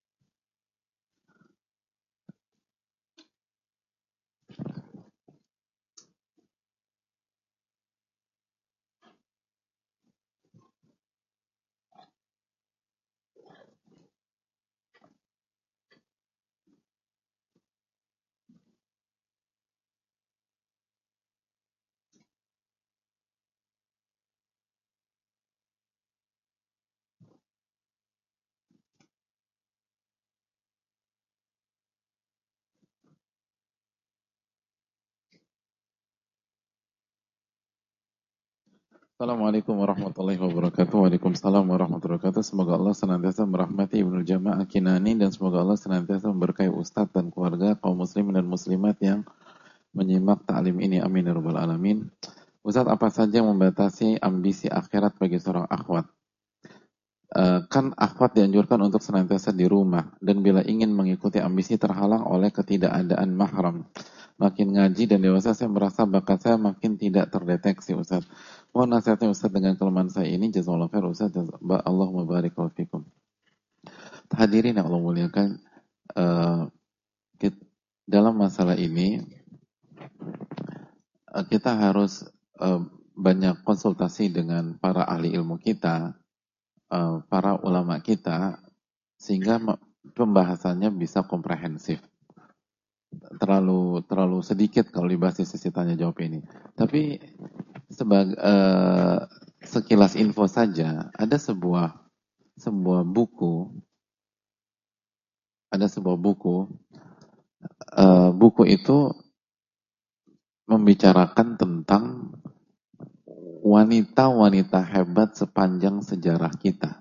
Assalamualaikum warahmatullahi wabarakatuh. Waalaikumsalam warahmatullahi wabarakatuh. Semoga Allah senantiasa merahmati Ibnu Jamaah Kinani dan semoga Allah senantiasa memberkahi Ustadz dan keluarga kaum muslimin dan muslimat yang menyimak ta'lim ini. Amin ya rabbal alamin. Ustadz, apa saja yang membatasi ambisi akhirat bagi seorang akhwat? Kan akhwat dianjurkan untuk senantiasa di rumah dan bila ingin mengikuti ambisi terhalang oleh ketidakadaan mahram. Makin ngaji dan dewasa saya merasa bakat saya makin tidak terdeteksi, Ustaz. Mohon nasihatnya Ustaz dengan kelemahan saya ini. Jazakallahu khair Ustaz. Allahumma barik fikum. Hadirin yang Allah muliakan, dalam masalah ini kita harus banyak konsultasi dengan para ahli ilmu kita, para ulama kita, sehingga pembahasannya bisa komprehensif. Terlalu sedikit kalau dibahas di sesi tanya jawab ini. Tapi sekilas info saja, ada sebuah buku, buku itu membicarakan tentang wanita-wanita hebat sepanjang sejarah kita.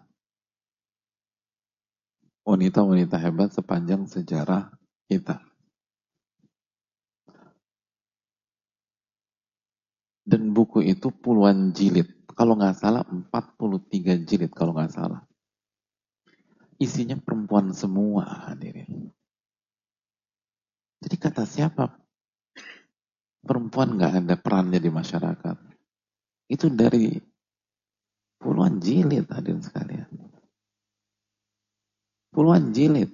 Wanita-wanita hebat sepanjang sejarah kita. Dan buku itu puluhan jilid. Kalau nggak salah 43 jilid kalau nggak salah. Isinya perempuan semua, hadirin. Jadi kata siapa? Perempuan nggak ada perannya di masyarakat. Itu dari puluhan jilid, hadirin sekalian. Puluhan jilid.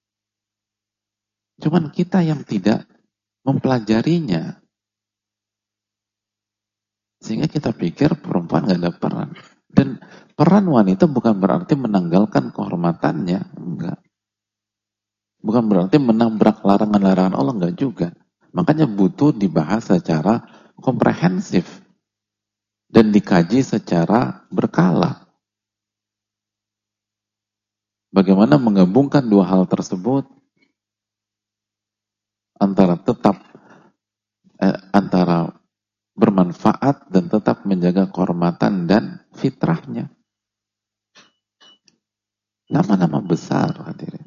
Cuman kita yang tidak mempelajarinya. Sehingga kita pikir perempuan gak ada peran. Dan peran wanita bukan berarti menanggalkan kehormatannya. Enggak. Bukan berarti menabrak larangan-larangan Allah. Enggak juga. Makanya butuh dibahas secara komprehensif. Dan dikaji secara berkala. Bagaimana menggabungkan dua hal tersebut. Antara bermanfaat dan tetap menjaga kehormatan dan fitrahnya. Nama-nama besar, hadirin.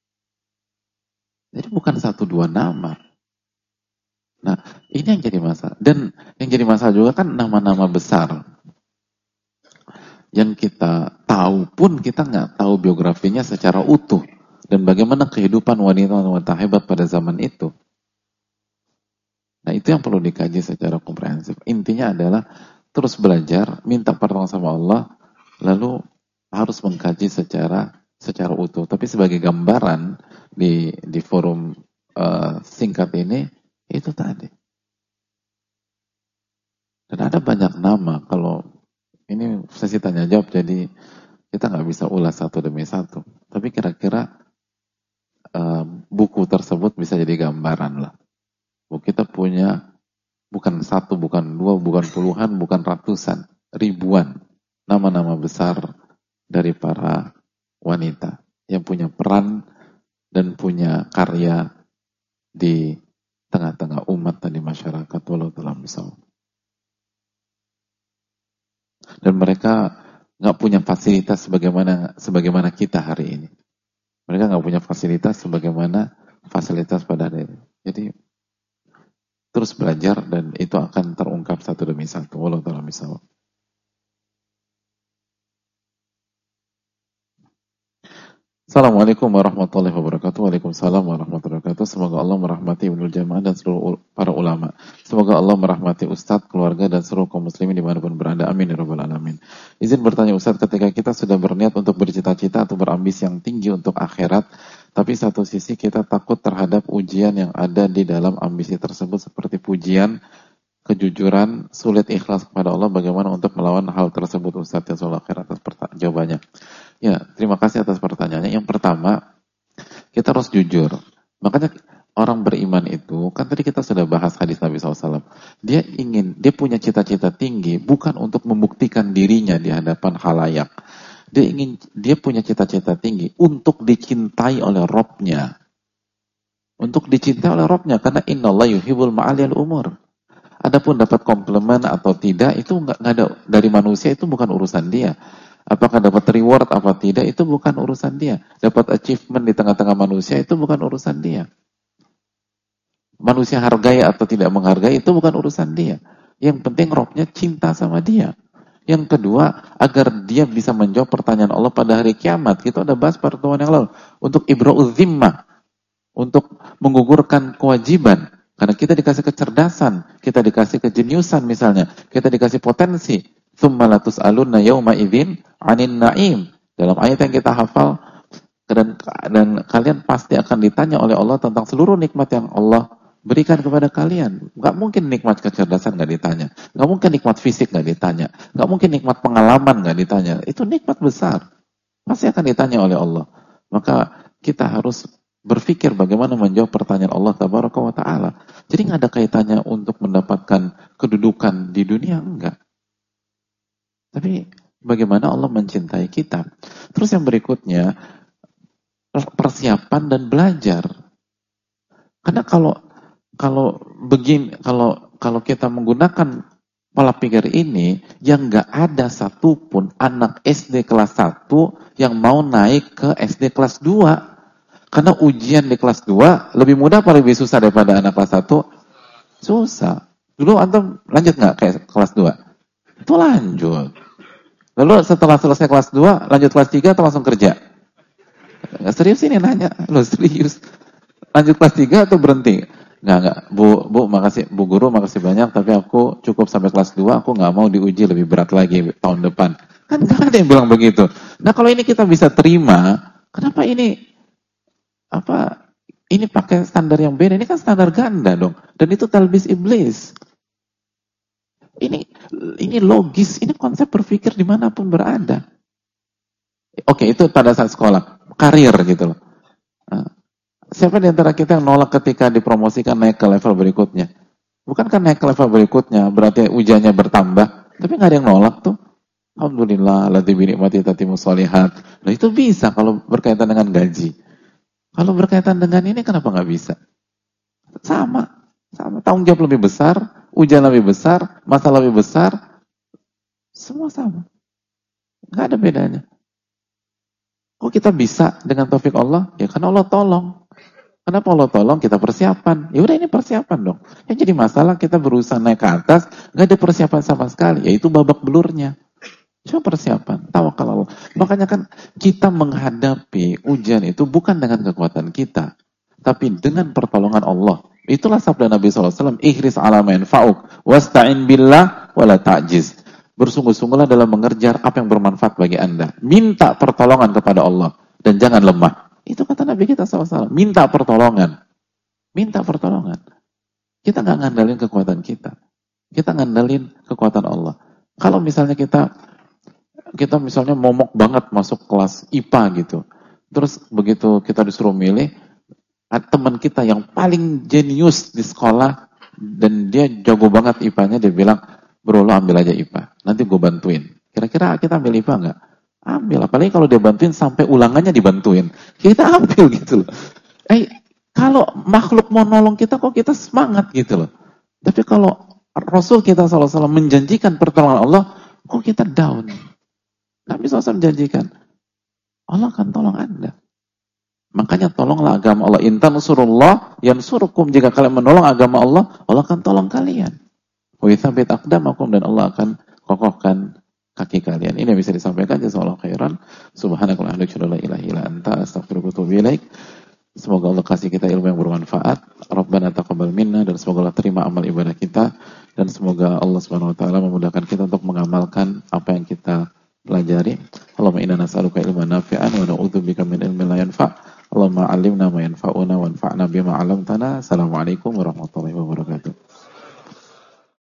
Jadi bukan 1-2 nama. Nah, ini yang jadi masalah. Dan yang jadi masalah juga kan nama-nama besar. Yang kita tahu pun kita nggak tahu biografinya secara utuh. Dan bagaimana kehidupan wanita-wanita hebat pada zaman itu. Nah, itu yang perlu dikaji secara komprehensif. Intinya adalah terus belajar, minta pertolongan sama Allah, lalu harus mengkaji secara utuh. Tapi sebagai gambaran di forum singkat ini, itu tadi. Dan ada banyak nama. Kalau ini sesi tanya jawab, jadi kita nggak bisa ulas satu demi satu. Tapi kira-kira buku tersebut bisa jadi gambaran lah. Kita punya bukan satu, bukan dua, bukan puluhan, bukan ratusan, ribuan nama-nama besar dari para wanita yang punya peran dan punya karya di tengah-tengah umat dan di masyarakat walau dalam misal. Dan mereka nggak punya fasilitas sebagaimana kita hari ini. Mereka nggak punya fasilitas sebagaimana fasilitas pada hari ini. Jadi terus belajar dan itu akan terungkap satu demi satu. Walau dalam misal. Assalamualaikum warahmatullahi wabarakatuh. Waalaikumsalam warahmatullahi wabarakatuh. Semoga Allah merahmati Ibnul Jamaah dan seluruh para ulama. Semoga Allah merahmati Ustadz, keluarga, dan seluruh kaum muslimin dimanapun berada. Amin ya rabbal alamin. Izin bertanya Ustadz, ketika kita sudah berniat untuk bercita-cita atau berambisi yang tinggi untuk akhirat, tapi satu sisi kita takut terhadap ujian yang ada di dalam ambisi tersebut seperti pujian, kejujuran, sulit ikhlas kepada Allah, bagaimana untuk melawan hal tersebut Ustadz? Ya soal akhirat atas jawabannya. Ya, terima kasih atas pertanyaannya. Yang pertama, kita harus jujur. Makanya orang beriman itu, kan tadi kita sudah bahas hadis Nabi SAW. Dia punya cita-cita tinggi, bukan untuk membuktikan dirinya di hadapan khalayak. Dia punya cita-cita tinggi untuk dicintai oleh Rabb-nya. Untuk dicintai oleh Rabb-nya, karena innallaha yuhibbul ma'aliyal umur. Adapun dapat komplimen atau tidak, itu nggak ada dari manusia, itu bukan urusan dia. Apakah dapat reward apa tidak, itu bukan urusan dia. Dapat achievement di tengah-tengah manusia, itu bukan urusan dia. Manusia hargai atau tidak menghargai, itu bukan urusan dia. Yang penting Rabb-nya cinta sama dia. Yang kedua, agar dia bisa menjawab pertanyaan Allah pada hari kiamat. Kita udah bahas pertemuan yang lalu. Untuk ibra'udz zimmah, untuk menggugurkan kewajiban. Karena kita dikasih kecerdasan, kita dikasih kejeniusan misalnya, kita dikasih potensi. Tsumma latus'alunna yauma idzin 'anin na'im. Dalam ayat yang kita hafal, dan kalian pasti akan ditanya oleh Allah tentang seluruh nikmat yang Allah berikan kepada kalian. Gak mungkin nikmat kecerdasan gak ditanya, gak mungkin nikmat fisik gak ditanya, gak mungkin nikmat pengalaman gak ditanya. Itu nikmat besar, pasti akan ditanya oleh Allah. Maka kita harus berpikir bagaimana menjawab pertanyaan Allah Tabaraka wa Ta'ala. Jadi gak ada kaitannya untuk mendapatkan kedudukan di dunia, enggak. Tapi bagaimana Allah mencintai kita. Terus yang berikutnya, persiapan dan belajar. Karena kalau kita menggunakan pola pikir ini, yang nggak ada satupun anak SD kelas 1 yang mau naik ke SD kelas 2. Karena ujian di kelas 2 lebih mudah apa lebih susah daripada anak kelas 1? Susah. Dulu antum lanjut nggak ke kelas 2? Itu lanjut. Lalu setelah selesai kelas 2, lanjut kelas 3 atau langsung kerja? Nggak serius ini nanya. Lo serius. Lanjut kelas 3 atau berhenti? Nggak. Bu, makasih. Bu Guru, makasih banyak. Tapi aku cukup sampai kelas 2. Aku nggak mau diuji lebih berat lagi tahun depan. Kan nggak ada yang bilang begitu. Nah, kalau ini kita bisa terima, kenapa ini pakai standar yang beda? Ini kan standar ganda dong. Dan itu talbis iblis. Ini logis, ini konsep berpikir dimanapun berada. Oke, itu pada saat sekolah, karir gitu loh. Siapa di antara kita yang nolak ketika dipromosikan naik ke level berikutnya? Bukankah naik ke level berikutnya berarti ujiannya bertambah? Tapi nggak ada yang nolak tuh. Alhamdulillah, alladzi bi ni'mati tatimmus shalihat. Nah, itu bisa kalau berkaitan dengan gaji. Kalau berkaitan dengan ini kenapa nggak bisa? Sama. Tanggung jawab lebih besar, ujian lebih besar, masalah lebih besar, semua sama. Nggak ada bedanya. Kok kita bisa dengan taufik Allah? Ya karena Allah tolong. Kenapa Allah tolong? Kita persiapan. Ya udah, ini persiapan dong. Yang jadi masalah kita berusaha naik ke atas, nggak ada persiapan sama sekali. Yaitu babak belurnya. Coba persiapan, tawakal Allah. Makanya kan kita menghadapi ujian itu bukan dengan kekuatan kita, tapi dengan pertolongan Allah. Itulah sabda Nabi SAW, ihris ala ma yanfa'uk, wasta'in billah wala ta'jiz. Bersungguh-sungguhlah dalam mengerjar apa yang bermanfaat bagi Anda. Minta pertolongan kepada Allah dan jangan lemah. Itu kata Nabi kita SAW, minta pertolongan. Minta pertolongan. Kita nggak ngandalin kekuatan kita. Kita ngandalin kekuatan Allah. Kalau misalnya kita misalnya momok banget masuk kelas IPA gitu. Terus begitu kita disuruh milih, teman kita yang paling jenius di sekolah dan dia jago banget IPA-nya, dia bilang, bro lo ambil aja IPA, nanti gue bantuin. Kira-kira kita ambil IPA nggak? Ambil, apalagi kalau dia bantuin sampai ulangannya dibantuin, kita ambil gitu loh. Kalau makhluk mau nolong kita kok kita semangat gitu loh. Tapi kalau Rasul kita SAW menjanjikan pertolongan Allah, kok kita down? Nabi SAW menjanjikan Allah akan tolong Anda. Makanya tolonglah agama Allah. In tansurullah yansurukum. Jika kalian menolong agama Allah, Allah akan tolong kalian. Wa yuthabbit aqdamakum, dan Allah akan kokohkan kaki kalian. Ini yang bisa disampaikan. Jazakallahu khairan. Subhanakallahumma wa bihamdika la ilaha illa anta astaghfiruka wa atubu ilaik. Semoga Allah kasih kita ilmu yang bermanfaat. Rabbana taqabbal minna, dan semoga Allah terima amal ibadah kita, dan semoga Allah Subhanahu wa taala memudahkan kita untuk mengamalkan apa yang kita pelajari. Allahumma inna nas'aluka ilman nafi'an wa na'udzubika min ilmin la yanfa'. Allahumma 'allimna ma yanfa'una wanfa'na bima 'allamtana. Assalamualaikum warahmatullahi wabarakatuh.